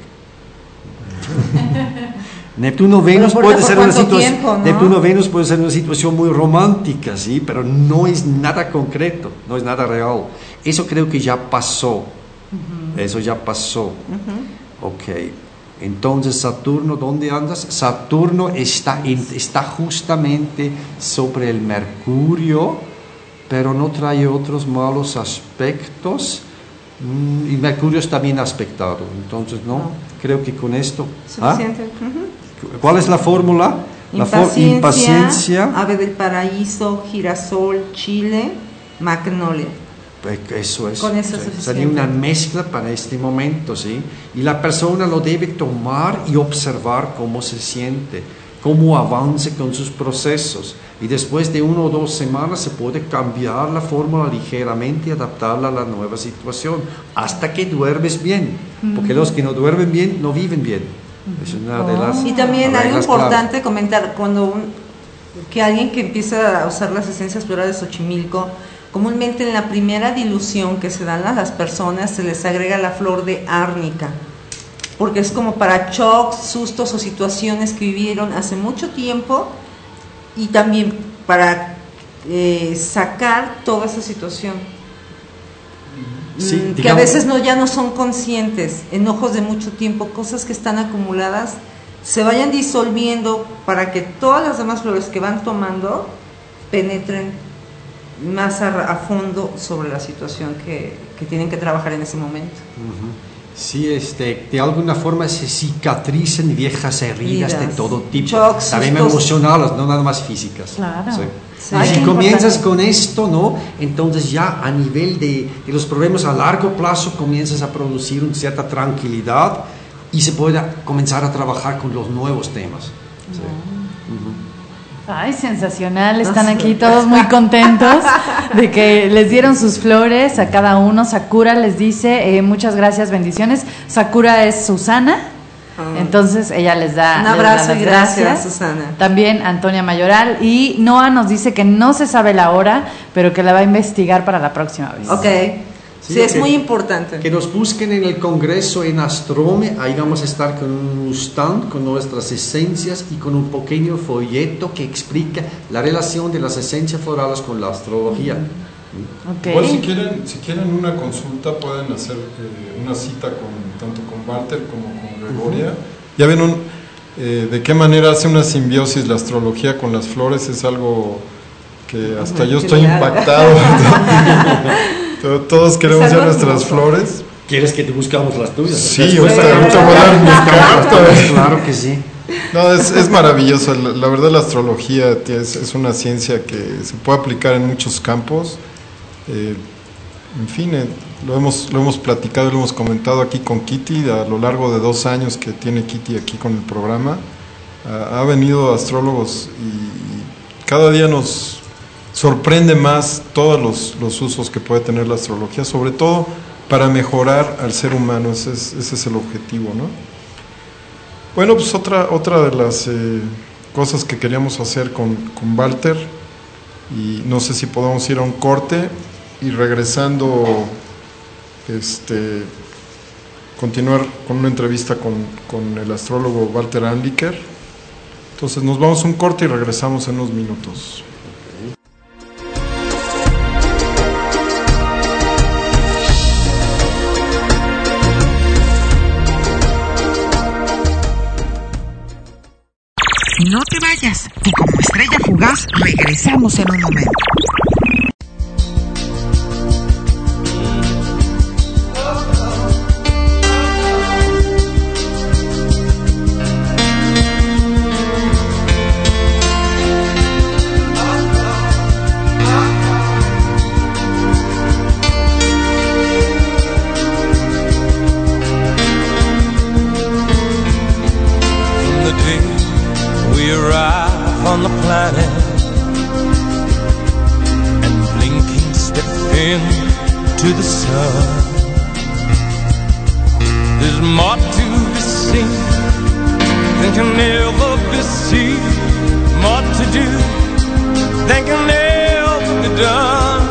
Neptuno-Venus Pero por- puede por ser una cuánto situación. tiempo, ¿no? Neptuno-Venus puede ser una situación muy romántica, sí, pero no es nada concreto, no es nada real. Eso creo que ya pasó. Eso ya pasó. Ok. Entonces, Saturno, ¿dónde andas? Saturno está, en- está justamente sobre el Mercurio, pero no trae otros malos aspectos. Mm, Y Mercurio está bien aspectado, entonces no, No. creo que con esto. ¿Ah? Suficiente. Ujú. ¿Cuál es la fórmula? La for- Impaciencia, impaciencia. ave del paraíso, girasol, chile, magnolia. Pues eso es. Con eso es Sí, suficiente. sería una mezcla para este momento, ¿sí? Y la persona lo debe tomar y observar cómo se siente, cómo avance con sus procesos. Y después de una o dos semanas se puede cambiar la fórmula ligeramente y adaptarla a la nueva situación, hasta que duermes bien. Porque los que no duermen bien no viven bien. Es una de las Y también algo reglas clave. importante comentar, cuando un- que alguien que empieza a usar las esencias florales de Xochimilco, comúnmente en la primera dilución que se dan a las personas se les agrega la flor de árnica, porque es como para shocks, sustos o situaciones que vivieron hace mucho tiempo y también para eh, sacar toda esa situación. Sí, Mm, que a digamos- veces no, ya no son conscientes, enojos de mucho tiempo, cosas que están acumuladas, se vayan disolviendo para que todas las demás flores que van tomando penetren más a, a fondo sobre la situación que, que tienen que trabajar en ese momento. Sí, este, de alguna forma se cicatrizan viejas heridas de Heridas, todo tipo, shocks, también sustos. emocionales, no nada más físicas. Claro. Sí. Sí. Y Ay, si qué comienzas importante. con esto, ¿no? Entonces ya a nivel de, de los problemas a largo plazo comienzas a producir una cierta tranquilidad y se puede comenzar a trabajar con los nuevos temas. Sí. Ay, sensacional, están aquí todos muy contentos de que les dieron sus flores a cada uno. Sakura les dice, eh, muchas gracias, bendiciones. Sakura es Susana, Ah. entonces ella les da, Un les da abrazo las y gracias, Susana. También Antonia Mayoral, y Noah nos dice que no se sabe la hora, pero que la va a investigar para la próxima vez. Ok, sí, Sí, es que- muy importante. Que nos busquen en el Congreso en Astrome, ahí vamos a estar con un stand con nuestras esencias y con un pequeño folleto que explica la relación de las esencias florales con la astrología. Ok. Igual si quieren, si quieren una consulta pueden hacer eh, una cita con tanto con Walter como con Gregoria. Ya ven un, eh, de qué manera hace una simbiosis la astrología con las flores, es algo que hasta yo estoy Genial. impactado. Todo- Todos queremos Es ya algo nuestras hermoso. flores. ¿Quieres que te buscamos las tuyas? Sí, Después ahorita- te ahorita vamos voy a dar mi buscar las carta. tuyas, claro que sí. No, es, es maravilloso. La, la verdad, la astrología tía, es, es una ciencia que se puede aplicar en muchos campos. Eh, en fin, eh, lo, hemos, lo hemos platicado, lo hemos comentado aquí con Kitty a lo largo de dos años que tiene Kitty aquí con el programa. Ha, ha venido astrólogos y, y cada día nos sorprende más todos los, los usos que puede tener la astrología, sobre todo para mejorar al ser humano. Ese es, ese es el objetivo, ¿no? Bueno, pues otra, otra de las eh, cosas que queríamos hacer con, con Walter, y no sé si podemos ir a un corte y regresando, este, continuar con una entrevista con, con el astrólogo Walter Anliker. Entonces nos vamos a un corte y regresamos en unos minutos. No te vayas, que como estrella fugaz regresamos en un momento. On the planet and blinking step into the sun, there's more to be seen than can ever be seen, more to do than can ever be done.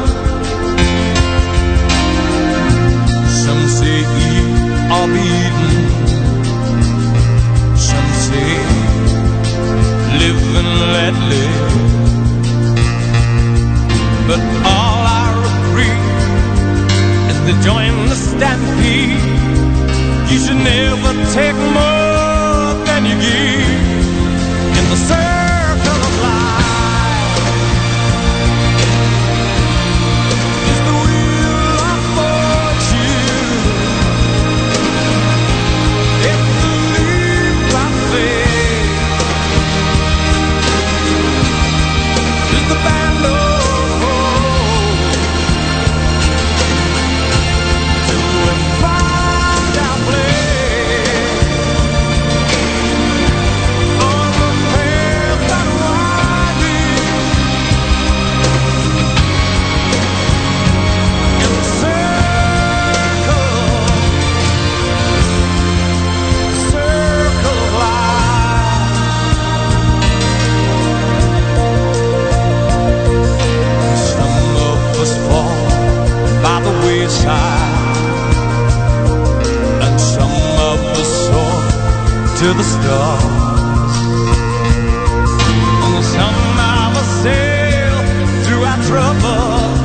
Some say eat or be eaten, some say live and let live, but all I agree is to join the stampede. You should never take more than you give in the circle of life. It's the wheel of fortune, it's the leap I faith. The band of hope to find our place on the path that winds in the circle, circle of life. Some of us fall by the wayside, and some of us soar to the stars, and some of us sail through our troubles.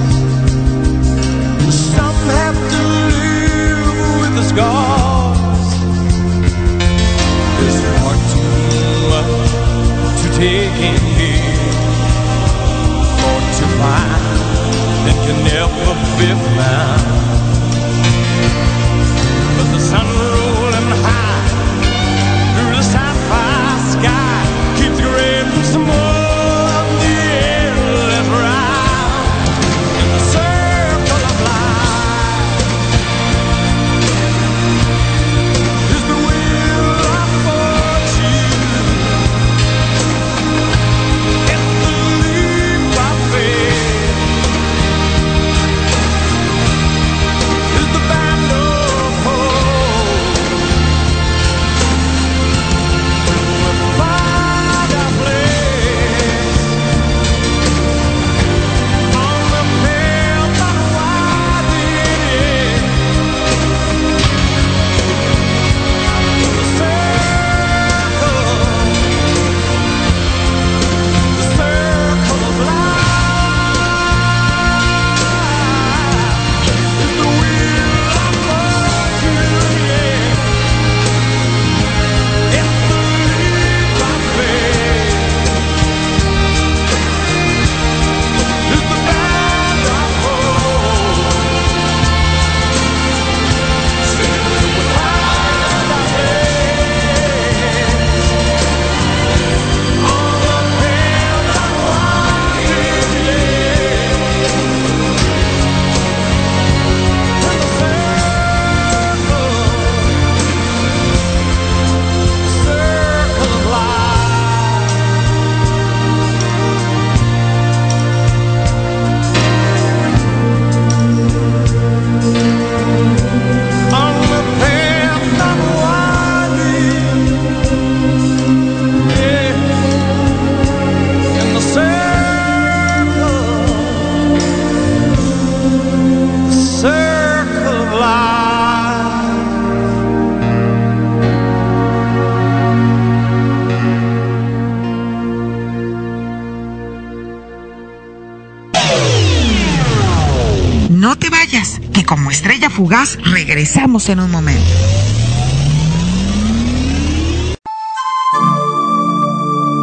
Some have to live with the scars. There's far too much to take in here, or to find that can never be found. But the sun rolling high through the sapphire sky keeps grading some more of the endless round in the circle of life. Is the wheel of fortune, it's the leap of faith, is the band of hope to find our place on the path that winds in the circle, the circle of life. Is the wheel of fortune, yeah. It's the leap of faith, is the band of hope to find our place on the path that winds, yeah. In the circle, circle of life. On the path that winds, yeah. In the circle, circle of life. No te vayas, que como estrella fugaz regresamos en un momento.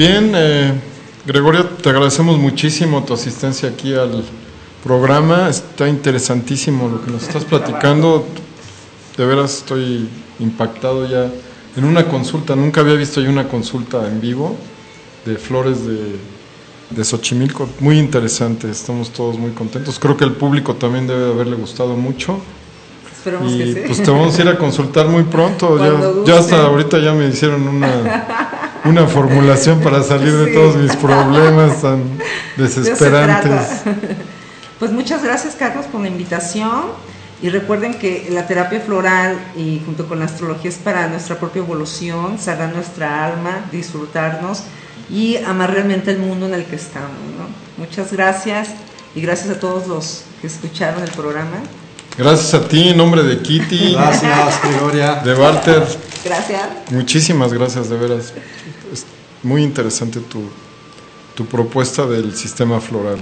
Bien, eh, Gregorio, te agradecemos muchísimo tu asistencia aquí al programa. Está interesantísimo lo que nos estás platicando. De veras estoy impactado ya. En una consulta, nunca había visto yo una consulta en vivo de flores de, de Xochimilco. Muy interesante, estamos todos muy contentos. Creo que el público también debe de haberle gustado mucho. Esperamos y que sí. Pues te vamos a ir a consultar muy pronto. Ya, ya hasta ahorita ya me hicieron una, una formulación para salir de Sí. todos mis problemas tan desesperantes. De eso se trata. Pues muchas gracias, Carlos, por la invitación. Y recuerden que la terapia floral y junto con la astrología es para nuestra propia evolución, sanar nuestra alma, disfrutarnos y amar realmente el mundo en el que estamos, ¿no? Muchas gracias y gracias a todos los que escucharon el programa. Gracias a ti, en nombre de Kitty. Gracias, Gregoria. De Walter. Gracias. Muchísimas gracias, de veras. Es muy interesante tu, tu propuesta del sistema floral.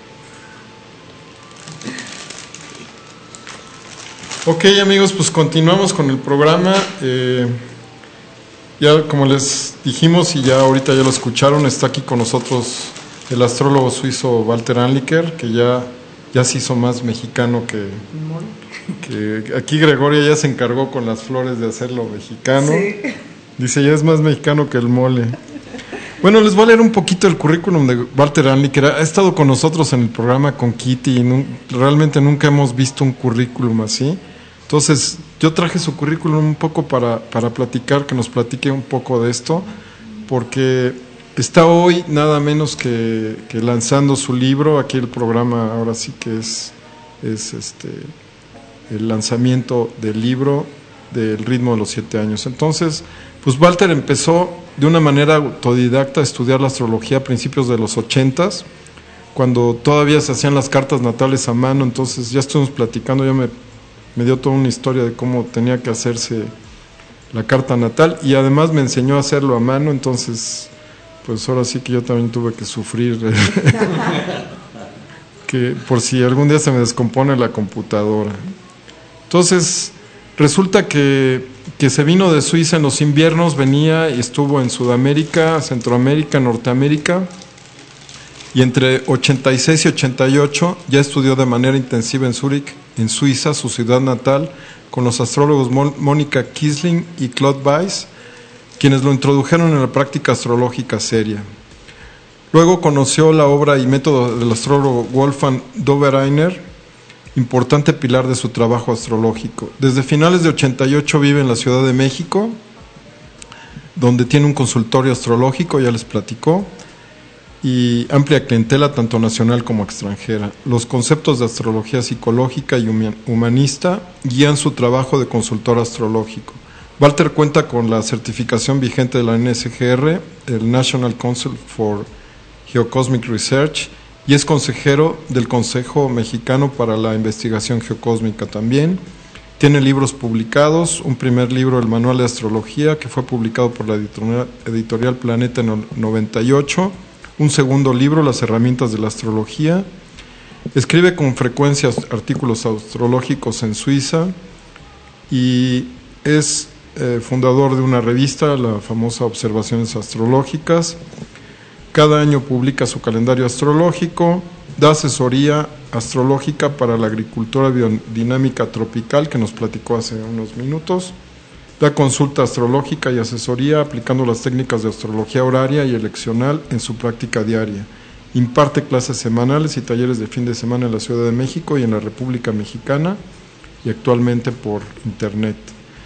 Ok, amigos, pues continuamos con el programa. Eh, ya como les dijimos y ya ahorita ya lo escucharon, está aquí con nosotros el astrólogo suizo Walter Anliker, que ya, ya se hizo más mexicano que, que... Aquí Gregoria ya se encargó con las flores de hacerlo mexicano. Sí. Dice, ya es más mexicano que el mole. Bueno, les voy a leer un poquito el currículum de Walter Anliker. Ha estado con nosotros en el programa con Kitty y nu- realmente nunca hemos visto un currículum así. Entonces, yo traje su currículum un poco para, para platicar, que nos platique un poco de esto, porque está hoy nada menos que, que lanzando su libro. Aquí el programa ahora sí que es, es este, el lanzamiento del libro del ritmo de los siete años. Entonces, pues Walter empezó de una manera autodidacta a estudiar la astrología a principios de los ochentas, cuando todavía se hacían las cartas natales a mano. Entonces ya estuvimos platicando, ya me... me dio toda una historia de cómo tenía que hacerse la carta natal y además me enseñó a hacerlo a mano. Entonces, pues ahora sí que yo también tuve que sufrir que por si algún día se me descompone la computadora. Entonces, resulta que, que se vino de Suiza en los inviernos, venía y estuvo en Sudamérica, Centroamérica, Norteamérica, y entre ochenta y seis y ochenta y ocho ya estudió de manera intensiva en Zúrich, en Suiza, su ciudad natal, con los astrólogos Mónica Kisling y Claude Weiss, quienes lo introdujeron en la práctica astrológica seria. Luego conoció la obra y método del astrólogo Wolfgang Dobereiner, importante pilar de su trabajo astrológico. Desde finales de ochenta y ocho vive en la Ciudad de México, donde tiene un consultorio astrológico, ya les platicó, y amplia clientela tanto nacional como extranjera. Los conceptos de astrología psicológica y humanista guían su trabajo de consultor astrológico. Walter cuenta con la certificación vigente de la N S G R, el National Council for Geocosmic Research, y es consejero del Consejo Mexicano para la Investigación Geocósmica también. Tiene libros publicados, un primer libro, el Manual de Astrología, que fue publicado por la editorial, editorial Planeta en el noventa y ocho, un segundo libro, Las herramientas de la astrología. Escribe con frecuencia artículos astrológicos en Suiza y es eh, fundador de una revista, la famosa Observaciones Astrológicas. Cada año publica su calendario astrológico, da asesoría astrológica para la agricultura biodinámica tropical, que nos platicó hace unos minutos. Da consulta astrológica y asesoría aplicando las técnicas de astrología horaria y eleccional en su práctica diaria. Imparte clases semanales y talleres de fin de semana en la Ciudad de México y en la República Mexicana y actualmente por internet.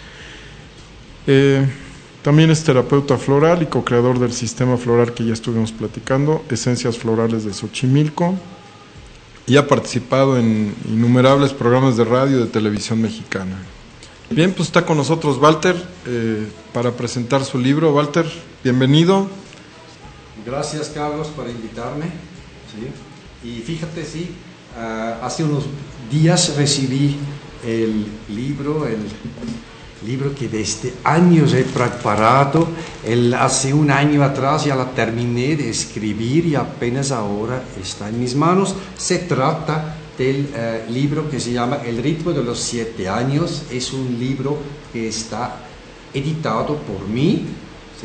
Eh, también es terapeuta floral y co-creador del sistema floral que ya estuvimos platicando, Esencias Florales de Xochimilco, y ha participado en innumerables programas de radio y de televisión mexicana. Bien, pues está con nosotros Walter eh, para presentar su libro. Walter, bienvenido. Gracias, Carlos, por invitarme. ¿Sí? Y fíjate, sí, uh, hace unos días recibí el libro, el libro que desde años he preparado. El, hace un año atrás ya la terminé de escribir y apenas ahora está en mis manos. Se trata del uh, libro que se llama El ritmo de los siete años. Es un libro que está editado por mí, ¿sí?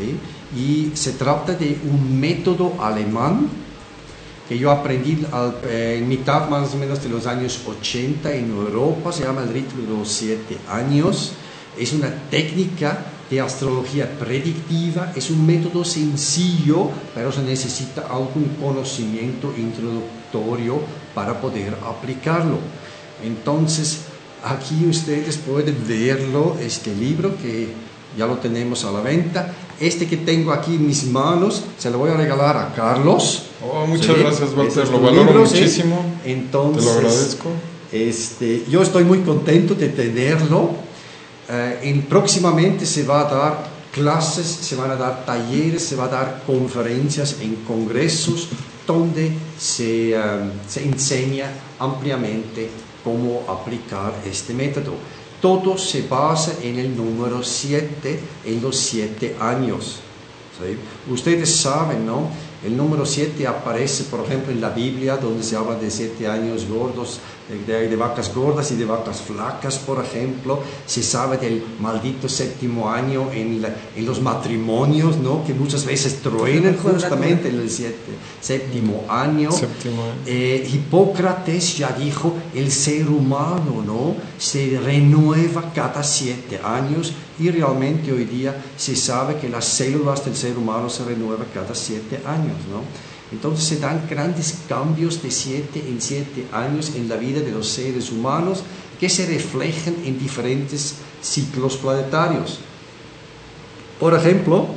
y se trata de un método alemán que yo aprendí al, eh, en mitad más o menos de los años ochenta en Europa. Se llama el ritmo de los siete años. Es una técnica de astrología predictiva, es un método sencillo, pero se necesita algún conocimiento introductorio para poder aplicarlo. Entonces, aquí ustedes pueden verlo, este libro que ya lo tenemos a la venta. Este que tengo aquí en mis manos, se lo voy a regalar a Carlos. Oh, muchas ¿Sí? gracias, Walter, Es lo un valoro libro, ¿sí? muchísimo. Entonces, te lo agradezco. Este, yo estoy muy contento de tenerlo. Eh, en, próximamente se va a dar clases, se van a dar talleres, se va a dar conferencias en congresos donde se, um, se enseña ampliamente cómo aplicar este método. Todo se basa en el número siete, en los siete años. ¿Sí? Ustedes saben, ¿no? El número siete aparece, por ejemplo, en la Biblia, donde se habla de siete años gordos, de, de vacas gordas y de vacas flacas, por ejemplo. Se sabe del maldito séptimo año en, la, en los matrimonios, ¿no? Que muchas veces truenan justamente en el siete, séptimo año. Séptimo año. Eh, Hipócrates ya dijo, el ser humano, ¿no? Se renueva cada siete años, y realmente hoy día se sabe que las células del ser humano se renuevan cada siete años, ¿no? Entonces se dan grandes cambios de siete en siete años en la vida de los seres humanos que se reflejan en diferentes ciclos planetarios. Por ejemplo,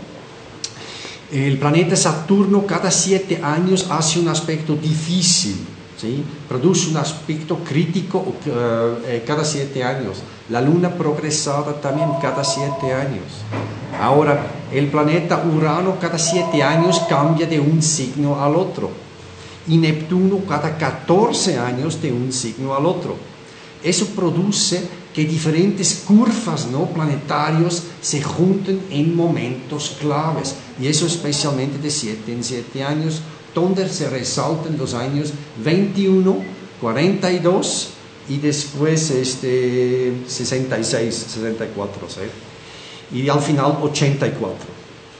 el planeta Saturno cada siete años hace un aspecto difícil, ¿sí? Produce un aspecto crítico uh, cada siete años. La Luna progresada también cada siete años. Ahora, el planeta Urano cada siete años cambia de un signo al otro. Y Neptuno cada catorce años de un signo al otro. Eso produce que diferentes curvas, ¿no? planetarios se junten en momentos claves. Y eso especialmente de siete en siete años, donde se resaltan los años veintiuno, cuarenta y dos y después este, sesenta y seis, sesenta y cuatro, ¿sí? Y al final ochenta y cuatro.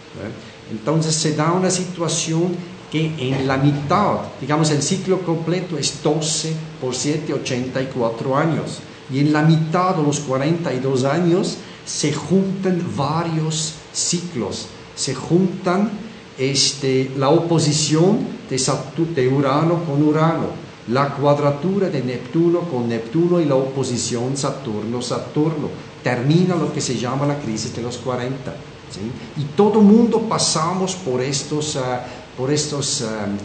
¿Sí? Entonces se da una situación que en la mitad, digamos el ciclo completo es doce por siete, ochenta y cuatro años. Y en la mitad, o los cuarenta y dos años, se juntan varios ciclos. Se juntan este, la oposición de, Saturno, de Urano con Urano, la cuadratura de Neptuno con Neptuno y la oposición Saturno-Saturno. Termina lo que se llama la crisis de los cuarenta. ¿Sí? Y todo mundo pasamos por estos, uh, por estos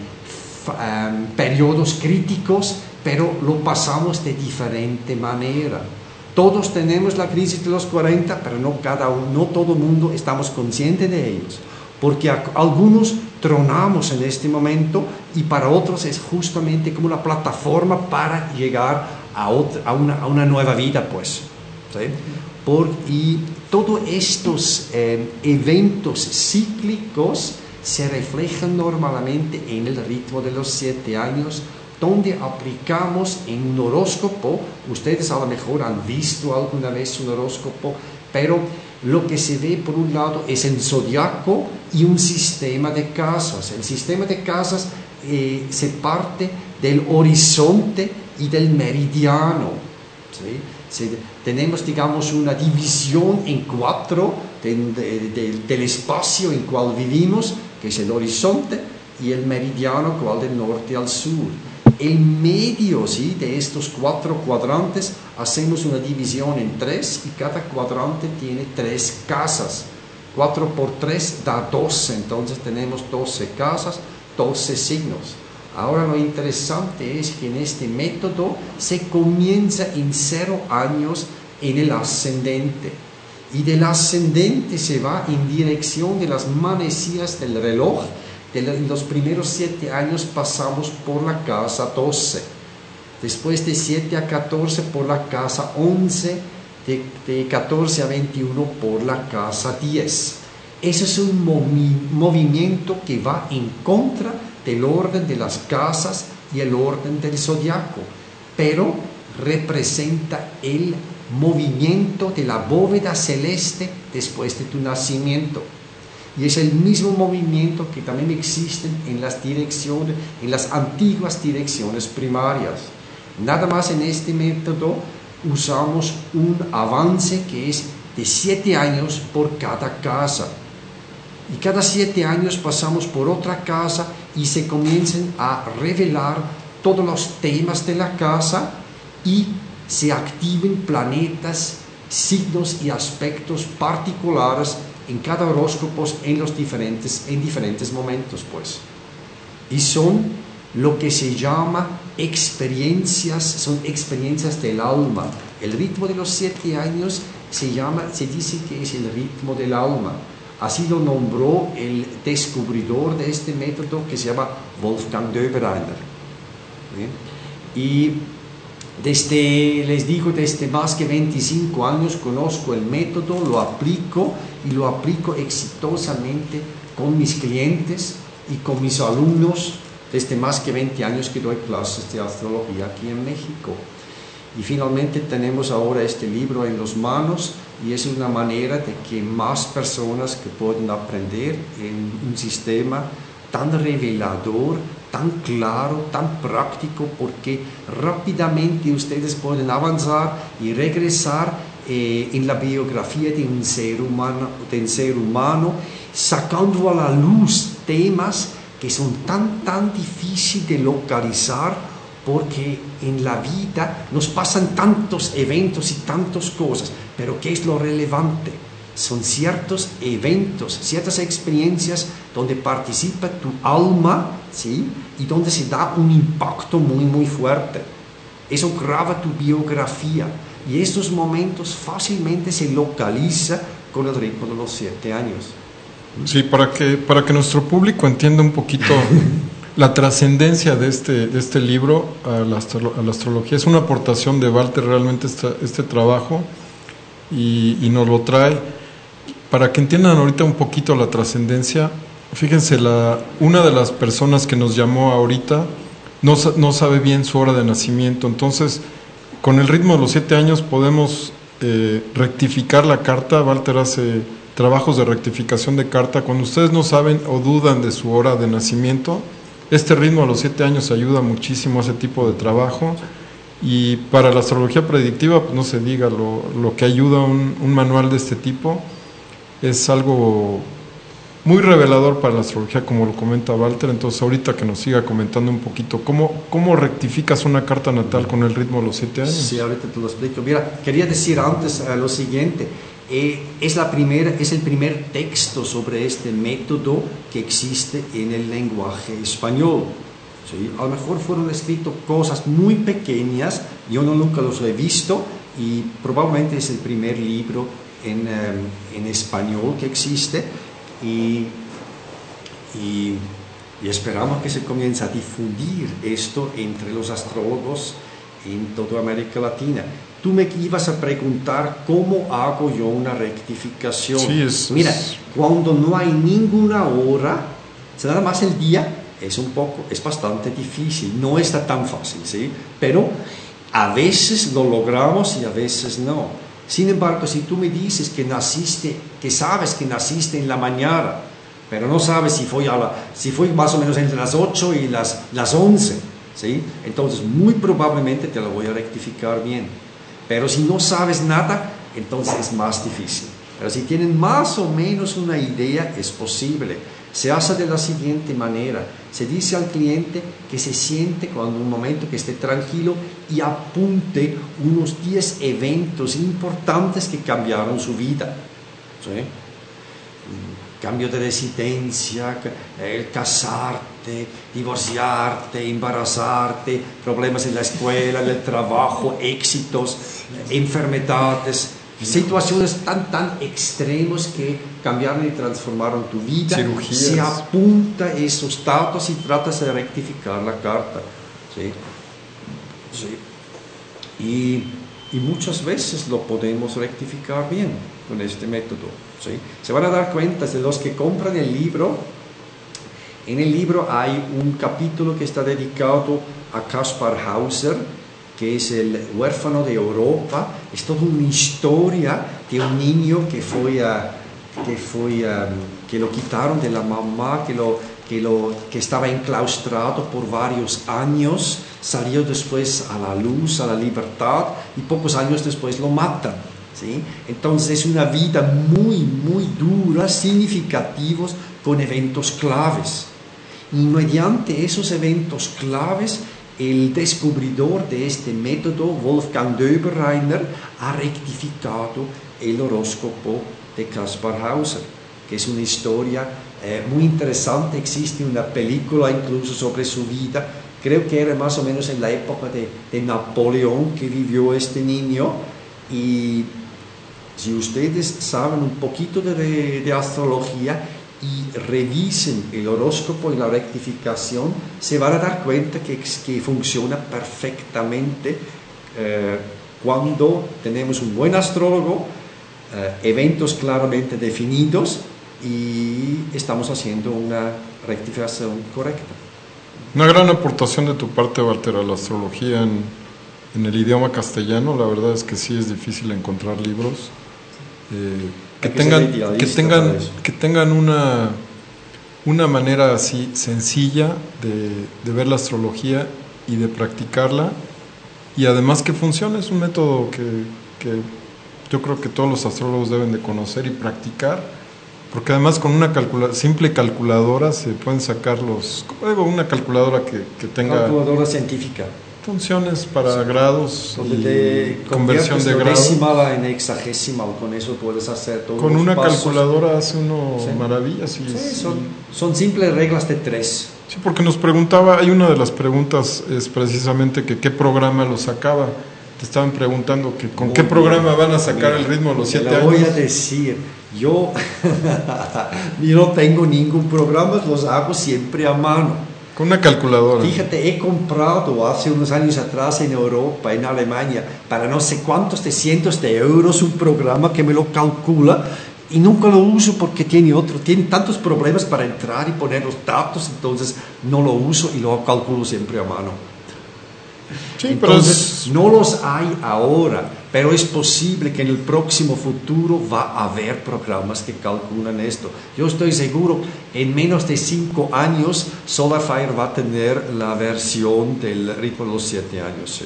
um, um, periodos críticos, pero lo pasamos de diferente manera. Todos tenemos la crisis de los cuarenta, pero no, cada uno, no todo el mundo estamos conscientes de ellos. Porque a, algunos tronamos en este momento y para otros es justamente como la plataforma para llegar a, otra, a, una, a una nueva vida, pues. ¿Sí? Por, y todos estos eh, eventos cíclicos se reflejan normalmente en el ritmo de los siete años, donde aplicamos en un horóscopo. Ustedes a lo mejor han visto alguna vez un horóscopo, pero lo que se ve por un lado es el zodiaco y un sistema de casas. El sistema de casas eh, se parte del horizonte y del meridiano, ¿sí? Se, tenemos, digamos, una división en cuatro de, de, de, del espacio en cual vivimos, que es el horizonte, y el meridiano, cual del norte al sur. En medio, ¿sí? de estos cuatro cuadrantes hacemos una división en tres y cada cuadrante tiene tres casas. cuatro por tres da doce, entonces tenemos doce casas, doce signos. Ahora lo interesante es que en este método se comienza en cero años en el ascendente. Y del ascendente se va en dirección de las manecillas del reloj. En los primeros siete años pasamos por la casa doce. Después de siete a catorce por la casa once. De, de catorce a veintiuno por la casa diez. Eso es un movi movimiento que va en contra del orden de las casas y el orden del zodiaco, pero representa el movimiento de la bóveda celeste después de tu nacimiento. Y es el mismo movimiento que también existe en las direcciones, en las antiguas direcciones primarias. Nada más en este método usamos un avance que es de siete años por cada casa. Y cada siete años pasamos por otra casa y se comienzan a revelar todos los temas de la casa y se activen planetas, signos y aspectos particulares en cada horóscopo en, los diferentes, en diferentes momentos, pues. Y son lo que se llama experiencias, son experiencias del alma. El ritmo de los siete años se llama, se dice que es el ritmo del alma. Así lo nombró el descubridor de este método, que se llama Wolfgang Döbereiner. ¿Bien? Y desde, les digo, desde más que veinticinco años conozco el método, lo aplico y lo aplico exitosamente con mis clientes y con mis alumnos desde más que veinte años que doy clases de astrología aquí en México. Y finalmente tenemos ahora este libro en las manos y es una manera de que más personas que puedan aprender en un sistema tan revelador, tan claro, tan práctico, porque rápidamente ustedes pueden avanzar y regresar eh, en la biografía de un ser humano, de un ser humano, sacando a la luz temas que son tan, tan difíciles de localizar, porque en la vida nos pasan tantos eventos y tantas cosas, pero ¿qué es lo relevante? Son ciertos eventos, ciertas experiencias donde participa tu alma, ¿sí? Y donde se da un impacto muy, muy fuerte. Eso graba tu biografía y estos momentos fácilmente se localiza con el ritmo de los siete años. Sí, para que, para que nuestro público entienda un poquito la trascendencia de este, de este libro a la, astro, a la astrología. Es una aportación de Walter realmente este, este trabajo y, y nos lo trae. Para que entiendan ahorita un poquito la trascendencia, fíjense, la, una de las personas que nos llamó ahorita no, no sabe bien su hora de nacimiento, entonces con el ritmo de los siete años podemos eh, rectificar la carta. Walter hace trabajos de rectificación de carta. Cuando ustedes no saben o dudan de su hora de nacimiento, este ritmo a los siete años ayuda muchísimo a ese tipo de trabajo. Y para la astrología predictiva, pues no se diga, lo, lo que ayuda un, un manual de este tipo es algo muy revelador para la astrología, como lo comenta Walter. Entonces ahorita que nos siga comentando un poquito cómo, cómo rectificas una carta natal con el ritmo de los siete años. Sí, ahorita te lo explico. Mira, quería decir antes uh, lo siguiente. Eh, es, la primera, es el primer texto sobre este método que existe en el lenguaje español. ¿Sí? A lo mejor fueron escritas cosas muy pequeñas, yo no nunca los he visto, y probablemente es el primer libro en, um, en español que existe, y, y, y esperamos que se comience a difundir esto entre los astrólogos en toda América Latina. Tú me ibas a preguntar cómo hago yo una rectificación. Sí, es, Mira, es... cuando no hay ninguna hora, nada más el día, es un poco, es bastante difícil, no está tan fácil, ¿sí? Pero a veces lo logramos y a veces no. Sin embargo, si tú me dices que naciste, que sabes que naciste en la mañana, pero no sabes si fue, a la, si fue más o menos entre las ocho y las, las once, ¿sí? Entonces muy probablemente te lo voy a rectificar bien. Pero si no sabes nada, entonces es más difícil. Pero si tienen más o menos una idea, es posible. Se hace de la siguiente manera. Se dice al cliente que se siente cuando un momento que esté tranquilo y apunte unos diez eventos importantes que cambiaron su vida. ¿Sí? Cambio de residencia, el casarte, divorciarte, embarazarte, problemas en la escuela, en el trabajo, éxitos, enfermedades, situaciones tan tan extremos que cambiaron y transformaron tu vida. Cirugías. Se apunta esos datos y tratas de rectificar la carta. ¿Sí? Sí. Y, y muchas veces lo podemos rectificar bien con este método. ¿Sí? Se van a dar cuenta de los que compran el libro. En el libro hay un capítulo que está dedicado a Kaspar Hauser, que es el huérfano de Europa. Es toda una historia de un niño que fue a, que, fue, um, que lo quitaron de la mamá, que, lo, que, lo, que estaba enclaustrado por varios años, salió después a la luz, a la libertad, y pocos años después lo matan. ¿Sí? Entonces es una vida muy, muy dura, significativos, con eventos claves. Y mediante esos eventos claves, el descubridor de este método, Wolfgang Döbereiner, ha rectificado el horóscopo de Kaspar Hauser, que es una historia eh, muy interesante. Existe una película incluso sobre su vida. Creo que era más o menos en la época de, de Napoleón que vivió este niño. Y si ustedes saben un poquito de, de astrología y revisen el horóscopo y la rectificación, se van a dar cuenta que, que funciona perfectamente eh, cuando tenemos un buen astrólogo, eh, eventos claramente definidos y estamos haciendo una rectificación correcta. Una gran aportación de tu parte, Walter, a la astrología en, en el idioma castellano. La verdad es que sí es difícil encontrar libros eh, que, que tengan, que tengan, que tengan una, una manera así sencilla de, de ver la astrología y de practicarla, y además que funcione. Es un método que, que yo creo que todos los astrólogos deben de conocer y practicar, porque además con una calcula, simple calculadora se pueden sacar los, como digo, una calculadora que, que tenga calculadora científica, funciones para sí, grados y de conversión de grados. Decimal en hexagesimal, con eso puedes hacer todo. Con una pasos. calculadora hace uno sí. maravillas. Y sí, es, son, son simples reglas de tres. Sí, porque nos preguntaba, hay una de las preguntas es precisamente que qué programa lo sacaba. Te estaban preguntando que con Muy qué programa bien. van a sacar Mira, el ritmo a los siete años. Te lo voy a decir, yo, yo no tengo ningún programa, los hago siempre a mano. Con una calculadora. Fíjate, he comprado hace unos años atrás en Europa, en Alemania, para no sé cuántos de cientos de euros un programa que me lo calcula, y nunca lo uso porque tiene otro, tiene tantos problemas para entrar y poner los datos, entonces no lo uso y lo calculo siempre a mano. Sí, entonces pero es... no los hay ahora, pero es posible que en el próximo futuro va a haber programas que calculan esto. Yo estoy seguro, en menos de cinco años, Solarfire va a tener la versión del ritmo de los siete años. Sí.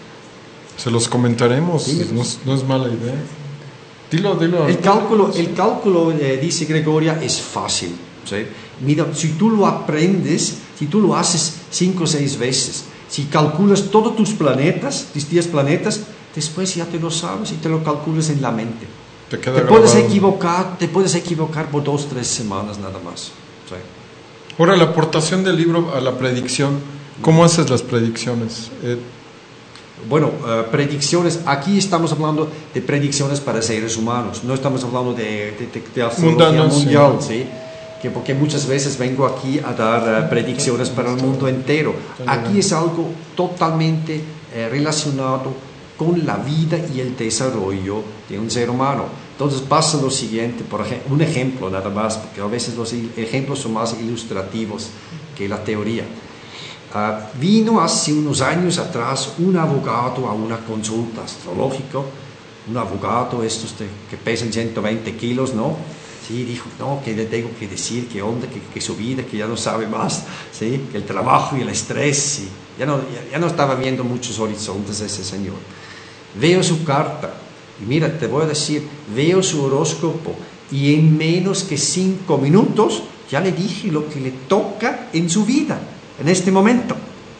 Se los comentaremos, no es, no es mala idea. Dilo, dilo. El cálculo, el cálculo eh, dice Gregoria, es fácil. ¿Sí? Mira, si tú lo aprendes, si tú lo haces cinco o seis veces, si calculas todos tus planetas, tus diez planetas, después ya te lo sabes y te lo calculas en la mente. Te, queda te puedes equivocar, te puedes equivocar por dos, tres semanas nada más. ¿Sí? Ahora, la aportación del libro a la predicción, ¿cómo haces las predicciones? Eh, Bueno, uh, predicciones, aquí estamos hablando de predicciones para seres humanos, no estamos hablando de, de, de, de astrología Mundano, mundial, sí. ¿sí? Que porque muchas veces vengo aquí a dar uh, predicciones para el mundo entero. Aquí es algo totalmente eh, relacionado con la vida y el desarrollo de un ser humano. Entonces pasa lo siguiente, por ejemplo, un ejemplo nada más, porque a veces los ejemplos son más ilustrativos que la teoría. Uh, vino hace unos años atrás un abogado a una consulta astrológica, un abogado estos de, que pesan ciento veinte kilos, ¿no? Sí, dijo, no, que le tengo que decir qué onda, que, que su vida, que ya no sabe más, ¿sí? Que el trabajo y el estrés, ¿sí? ya, no, ya, ya no estaba viendo muchos horizontes ese señor. Veo su carta, y mira, te voy a decir, veo su horóscopo, y en menos que cinco minutos ya le dije lo que le toca en su vida. En este momento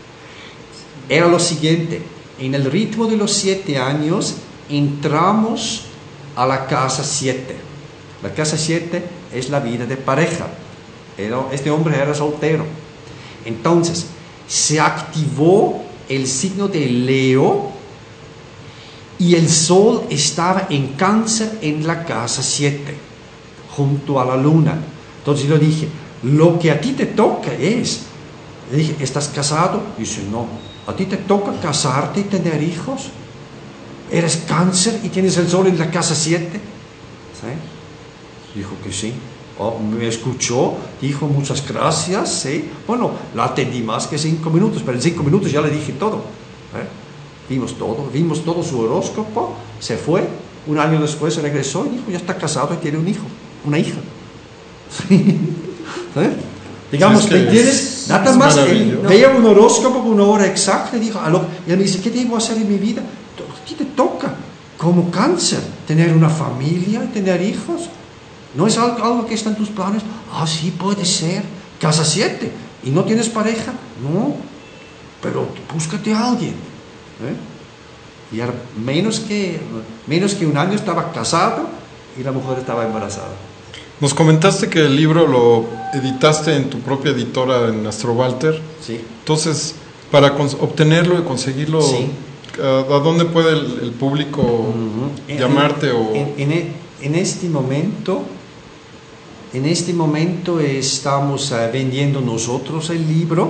era lo siguiente: en el ritmo de los siete años entramos a la casa siete. La casa siete es la vida de pareja. Este hombre era soltero. Entonces se activó el signo de Leo y el sol estaba en Cáncer en la casa siete, junto a la luna. Entonces yo dije, lo que a ti te toca es... Le dije, ¿estás casado? Dice, no. ¿A ti te toca casarte y tener hijos? ¿Eres Cáncer y tienes el sol en la casa siete? ¿Sí? Dijo que sí. Oh, me escuchó, dijo muchas gracias. ¿Sí? Bueno, la atendí más que cinco minutos, pero en cinco minutos ya le dije todo. ¿Eh? Vimos todo, vimos todo su horóscopo, se fue. Un año después regresó y dijo, ya está casado y tiene un hijo. una hija. ¿Eh? Digamos, Sí, es ¿me que entiendes? es- Nada es más, eh, maravilloso. veo un horóscopo con una hora exacta y digo, aló, y él me dice, ¿qué debo hacer en mi vida? ¿Qué te toca? Como cáncer, tener una familia y tener hijos. ¿No es algo, algo que está en tus planes? Ah, sí, puede ser. Casa siete. ¿Y no tienes pareja? No. Pero búscate a alguien. ¿Eh? Y era menos que, menos que un año estaba casado y la mujer estaba embarazada. Nos comentaste que el libro lo editaste en tu propia editora en Astrovalter. Sí. Entonces, para cons- obtenerlo y conseguirlo, Sí. ¿a, a dónde puede el, el público Uh-huh. llamarte? en, o en, en, e- en este momento, en este momento estamos uh, vendiendo nosotros el libro.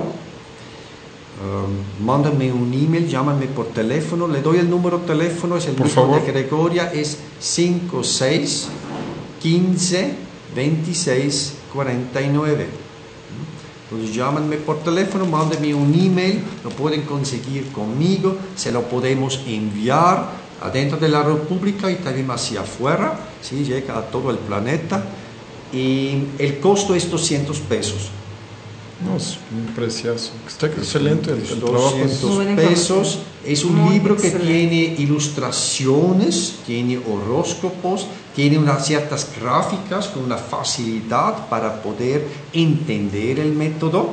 Um, mándame un email, llámame por teléfono, le doy el número de teléfono, es el Por mismo favor. de Gregoria, es cinco seis quince veintiséis cuarenta y nueve. Entonces llámenme por teléfono, mándenme un email, lo pueden conseguir conmigo, se lo podemos enviar adentro de la República y también hacia afuera, ¿sí? Llega a todo el planeta y el costo es doscientos pesos. no, es un preciazo. Está excelente el, el trabajo. doscientos Muy bien pesos. Es un Muy libro que excelente. tiene ilustraciones, tiene horóscopos, tiene unas ciertas gráficas con una facilidad para poder entender el método,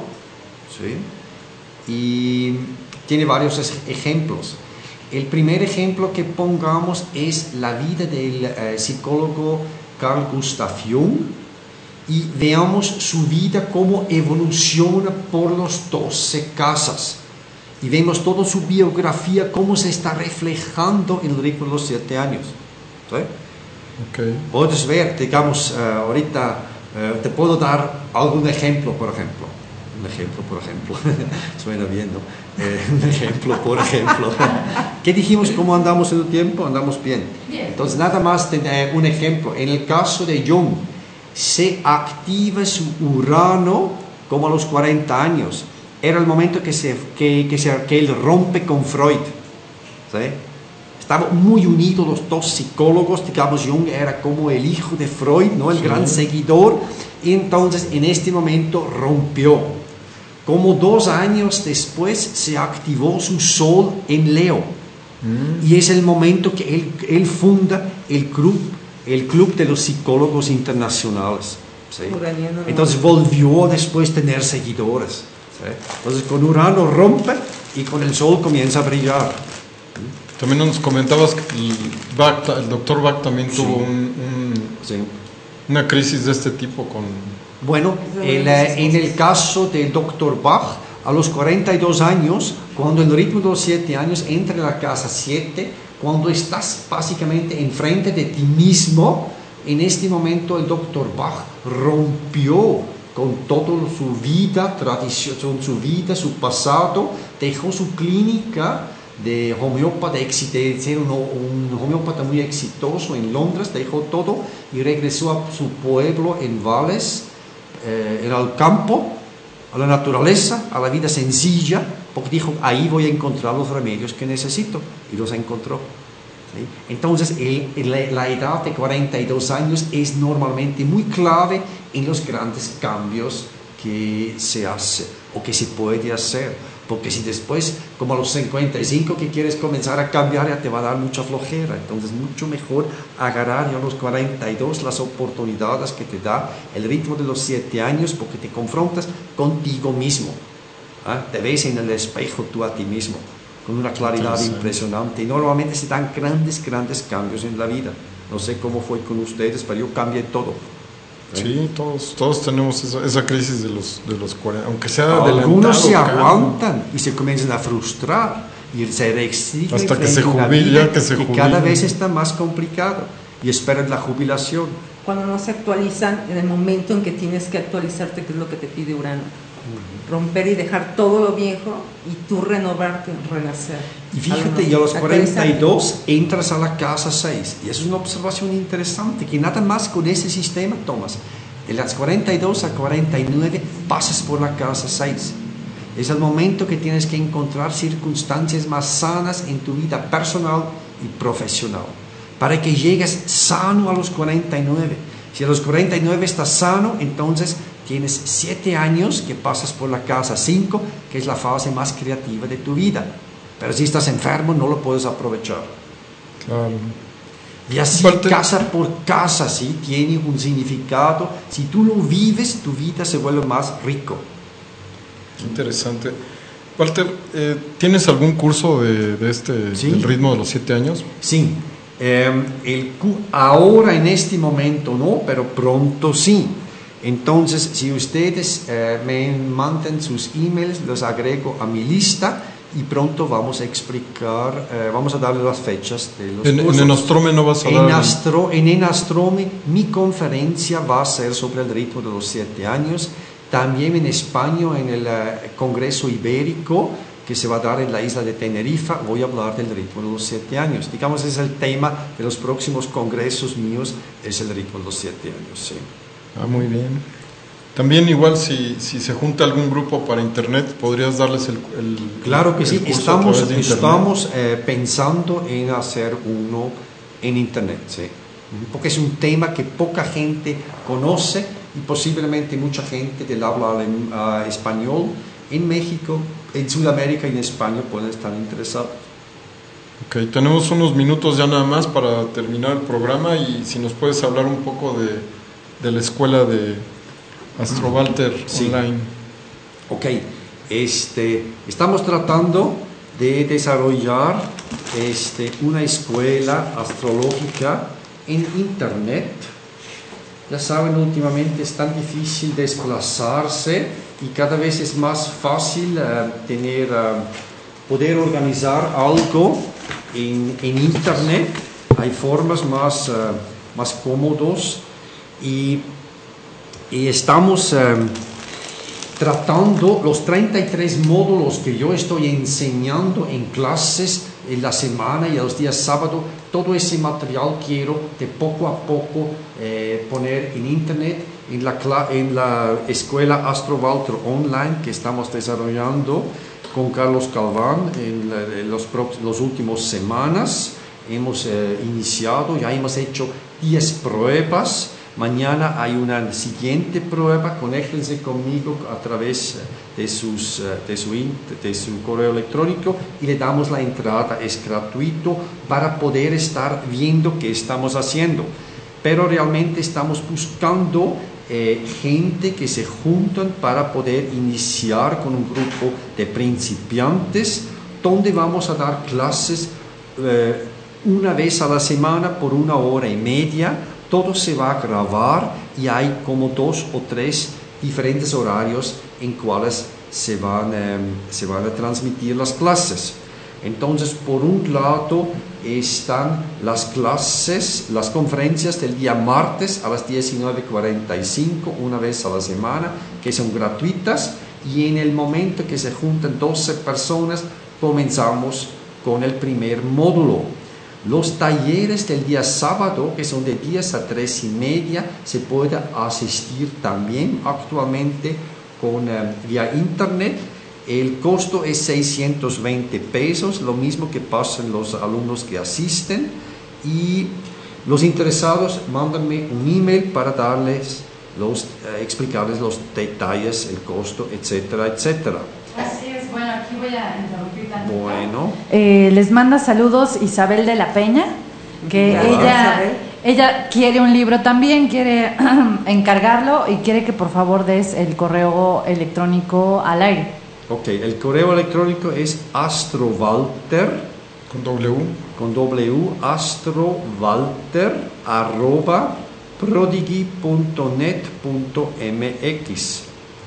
¿sí? Y tiene varios es- ejemplos. El primer ejemplo que pongamos es la vida del eh, psicólogo Carl Gustav Jung, y veamos su vida cómo evoluciona por los doce casas. Y vemos toda su biografía, cómo se está reflejando en el ritmo de los siete años. ¿Sí? Okay. Puedes ver, digamos, uh, ahorita uh, te puedo dar algún ejemplo, por ejemplo. Un ejemplo, por ejemplo. Suena bien, ¿no? Eh, un ejemplo, por ejemplo. ¿Qué dijimos? ¿Cómo andamos en el tiempo? Andamos bien. Bien. Entonces, nada más tener un ejemplo. En el caso de Jung, se activa su Urano como a los cuarenta años. Era el momento que, se, que, que, se, que él rompe con Freud. ¿Sí? Estaban muy unidos los dos psicólogos, digamos, Jung era como el hijo de Freud, ¿no? El Sí. gran seguidor, y entonces en este momento rompió. Como dos años después se activó su sol en Leo, Mm. y es el momento que él, él funda el club, el club de los psicólogos internacionales. ¿Sí? Uraniano. Entonces volvió después a tener seguidores. ¿Sí? Entonces con Urano rompe y con el sol comienza a brillar. También nos comentabas que el, Bach, el doctor Bach también Sí. tuvo un, un- ¿Sí? una crisis de este tipo con... Bueno, el, eh, en el caso del doctor Bach, a los cuarenta y dos años, cuando el ritmo de los siete años entra en la casa siete, cuando estás básicamente enfrente de ti mismo, en este momento el doctor Bach rompió con toda su vida, tradición, con su vida, su pasado, dejó su clínica de homeópata, de ser un, un homeópata muy exitoso en Londres, dejó todo y regresó a su pueblo en Wales, eh, era al campo, a la naturaleza, a la vida sencilla, porque dijo, ahí voy a encontrar los remedios que necesito, y los encontró. ¿Sí? Entonces, el, el, la edad de cuarenta y dos años es normalmente muy clave en los grandes cambios que se hace o que se puede hacer. Porque si después, como a los cincuenta y cinco que quieres comenzar a cambiar, ya te va a dar mucha flojera. Entonces, mucho mejor agarrar ya a los cuarenta y dos las oportunidades que te da el ritmo de los siete años, porque te confrontas contigo mismo. ¿Ah? Te ves en el espejo tú a ti mismo, con una claridad impresionante. Y normalmente se dan grandes, grandes cambios en la vida. No sé cómo fue con ustedes, pero yo cambié todo. Sí, todos, todos tenemos esa, esa crisis de los, de los cuarenta, aunque sea Algunos se adelantado, aguantan y se comienzan a frustrar y se resignan Hasta que frente se a una jubila, vida que se que cada jubila. vez está más complicado y esperan la jubilación. Cuando no se actualizan en el momento en que tienes que actualizarte, que es lo que te pide Urano. Romper y dejar todo lo viejo y tú renovarte, renacer. Y fíjate, y a los cuarenta y dos entras a la casa seis. Y eso es una observación interesante, que nada más con ese sistema, Tomás, de las cuarenta y dos a cuarenta y nueve pasas por la casa seis. Es el momento que tienes que encontrar circunstancias más sanas en tu vida personal y profesional, para que llegues sano a los cuarenta y nueve. Si a los cuarenta y nueve estás sano, entonces tienes siete años que pasas por la casa cinco, que es la fase más creativa de tu vida. Pero si estás enfermo, no lo puedes aprovechar. Claro. Y así, Walter, casa por casa, ¿sí? Tiene un significado. Si tú lo vives, tu vida se vuelve más rico. Interesante. Walter, eh, ¿tienes algún curso de, de este, ¿Sí? del ritmo de los siete años? Sí. Eh, el, ahora en este momento no, pero pronto sí. Entonces, si ustedes eh, me mandan sus emails, los agrego a mi lista y pronto vamos a explicar, eh, vamos a darle las fechas de los En, cursos. en Enostrome no vas a en dar... Astro, en Enostrome mi conferencia va a ser sobre el ritmo de los siete años. También en España, en el uh, Congreso Ibérico, que se va a dar en la isla de Tenerife, voy a hablar del ritmo de los siete años. Digamos, es el tema de los próximos congresos míos, es el ritmo de los siete años, sí. Ah, muy bien. También igual si, si se junta algún grupo para internet, ¿podrías darles el, el Claro que el sí, curso a estamos, través de internet? estamos eh, pensando en hacer uno en internet, sí. Porque es un tema que poca gente conoce y posiblemente mucha gente del habla uh, español en México, en Sudamérica y en España pueden estar interesados. Ok, tenemos unos minutos ya nada más para terminar el programa y si nos puedes hablar un poco de, de la escuela de AstroValter sí. Online. Ok, este, estamos tratando de desarrollar este, una escuela astrológica en internet. Ya saben, últimamente es tan difícil desplazarse y cada vez es más fácil uh, tener, uh, poder organizar algo en, en internet. Hay formas más, uh, más cómodos y, y estamos uh, tratando los treinta y tres módulos que yo estoy enseñando en clases en la semana y a los días sábado. Todo ese material quiero de poco a poco eh, poner en internet, en la, en la escuela AstroValter Online que estamos desarrollando con Carlos Calván en, la, en los, los últimos semanas. Hemos eh, iniciado, ya hemos hecho diez pruebas. Mañana hay una siguiente prueba. Conéctense conmigo a través de, sus, de, su, de su correo electrónico y le damos la entrada. Es gratuito para poder estar viendo qué estamos haciendo. Pero realmente estamos buscando eh, gente que se juntan para poder iniciar con un grupo de principiantes donde vamos a dar clases eh, una vez a la semana por una hora y media. Todo se va a grabar y hay como dos o tres diferentes horarios en cuales se van, eh, se van a transmitir las clases. Entonces, por un lado están las clases, las conferencias del día martes a las diecinueve cuarenta y cinco, una vez a la semana, que son gratuitas, y en el momento que se juntan doce personas, comenzamos con el primer módulo. Los talleres del día sábado, que son de diez a tres y media, se puede asistir también actualmente con, eh, vía internet. El costo es seiscientos veinte pesos, lo mismo que pasan los alumnos que asisten. Y los interesados, mándenme un email para darles los, eh, explicarles los detalles, el costo, etcétera, etcétera. Así es, bueno, aquí voy a interrumpir tantito. Bueno. Eh, les manda saludos Isabel de la Peña, que Claro. ella, ella quiere un libro también, quiere encargarlo y quiere que por favor des el correo electrónico al aire. Ok, el correo electrónico es astrovalter, con W, con W, astrovalter, arroba, prodigy punto net punto m x.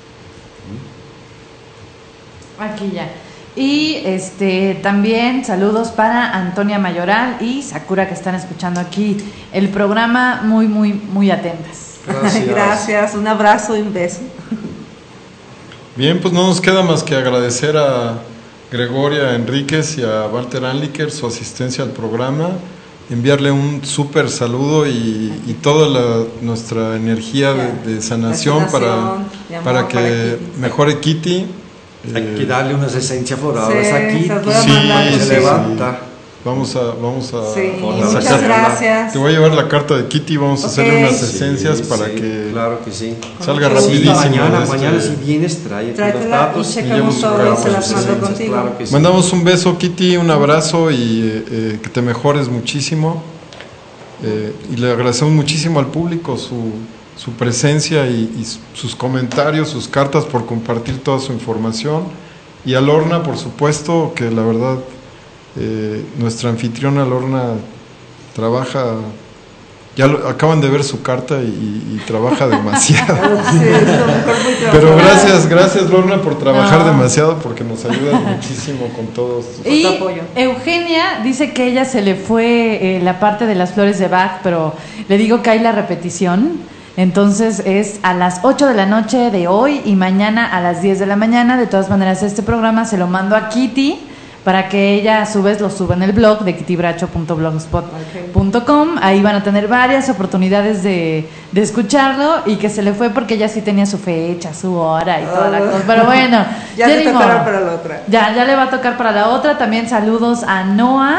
Aquí ya. Y este también saludos para Antonia Mayoral y Sakura que están escuchando aquí el programa muy, muy, muy atentas. Gracias. Gracias, un abrazo y un beso. Bien, pues no nos queda más que agradecer a Gregoria Enríquez y a Walter Anliker su asistencia al programa, enviarle un súper saludo y, y toda la, nuestra energía de, de sanación, de sanación, para, de amor para que para Kitty. mejore Kitty. Hay Eh, que darle unas esencias florales Sí, aquí, se las voy a Sí, mandar. que se sí, levanta. Vamos a, vamos a, Sí, a muchas sacar- gracias. Te voy a llevar la carta de Kitty, vamos a Ok. hacerle unas Sí, esencias para sí, que claro que sí. salga mucho gusto. rapidísimo. Mañana, de este- mañana si vienes, trae tus Tráetela datos y y checamos llevo su todo y carta, se las sus mando esencias, contigo. claro que sí. Mandamos un beso, Kitty, un abrazo y eh, eh, que te mejores muchísimo. Eh, y le agradecemos muchísimo al público su, su presencia y, y sus comentarios, sus cartas, por compartir toda su información. Y a Lorna, por supuesto, que la verdad, eh, nuestra anfitriona Lorna trabaja, ya lo- acaban de ver su carta y, y trabaja demasiado. Sí, es lo mejor muy Pero trabajado. gracias, gracias Lorna por trabajar No. demasiado, porque nos ayudas muchísimo con todos. Y Te apoyo. Eugenia dice que ella se le fue eh, la parte de las flores de Bach, pero le digo que hay la repetición. Entonces es a las ocho de la noche de hoy y mañana a las diez de la mañana. De todas maneras, este programa se lo mando a Kitty para que ella a su vez lo suba en el blog de kitty bracho punto blogspot punto com. Ahí van a tener varias oportunidades de, de escucharlo, y que se le fue porque ella sí tenía su fecha, su hora y toda la cosa. Pero bueno, Ya te ni tocará modo. para la otra. Ya, ya le va a tocar para la otra. También saludos a Noah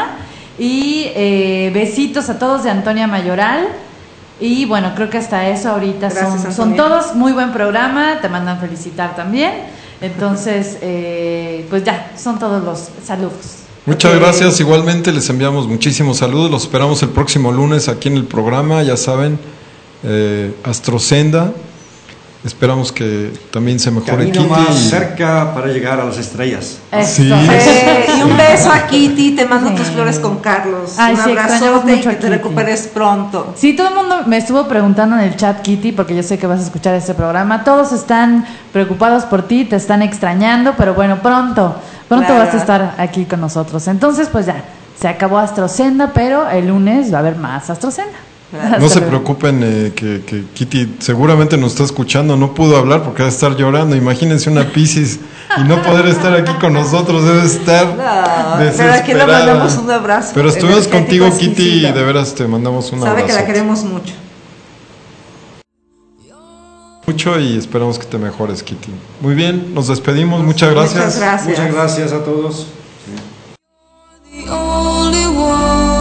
y eh, besitos a todos de Antonia Mayoral. Y bueno, creo que hasta eso ahorita Gracias, son, son Antonia. todos. Muy buen programa, te mandan felicitar también. Entonces, eh, pues ya, son todos los saludos. Muchas Ok. gracias, igualmente les enviamos muchísimos saludos, los esperamos el próximo lunes aquí en el programa, ya saben, eh, Astrosenda, esperamos que también se mejore Camino Kitty. más y- cerca para llegar a las estrellas. Eso. Sí. Eh, y un beso a Kitty, te mando Sí. tus flores con Carlos. Ay, un sí, extrañamos abrazote y mucho a que te Kitty. recuperes pronto. Sí, todo el mundo me estuvo preguntando en el chat, Kitty, porque yo sé que vas a escuchar este programa. Todos están preocupados por ti, te están extrañando, pero bueno, pronto, pronto Claro. vas a estar aquí con nosotros. Entonces, pues ya, se acabó Astrosenda, pero el lunes va a haber más Astrosenda. Claro. No Hasta se luego. preocupen, eh, que, que Kitty seguramente nos está escuchando, no pudo hablar porque va a estar llorando, imagínense una Piscis y no poder estar aquí con nosotros, debe estar No, desesperada. pero aquí le mandamos un abrazo. Pero estuvimos energético contigo, Kitty, y exquisito. de veras te mandamos un Sabe abrazo. que la queremos mucho. Mucho y esperamos que te mejores, Kitty. Muy bien, nos despedimos, muchas gracias. Muchas gracias. Muchas gracias a todos. The only one.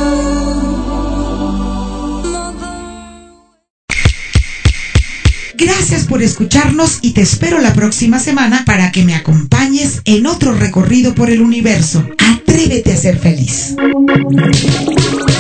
Gracias por escucharnos y te espero la próxima semana para que me acompañes en otro recorrido por el universo. Atrévete a ser feliz.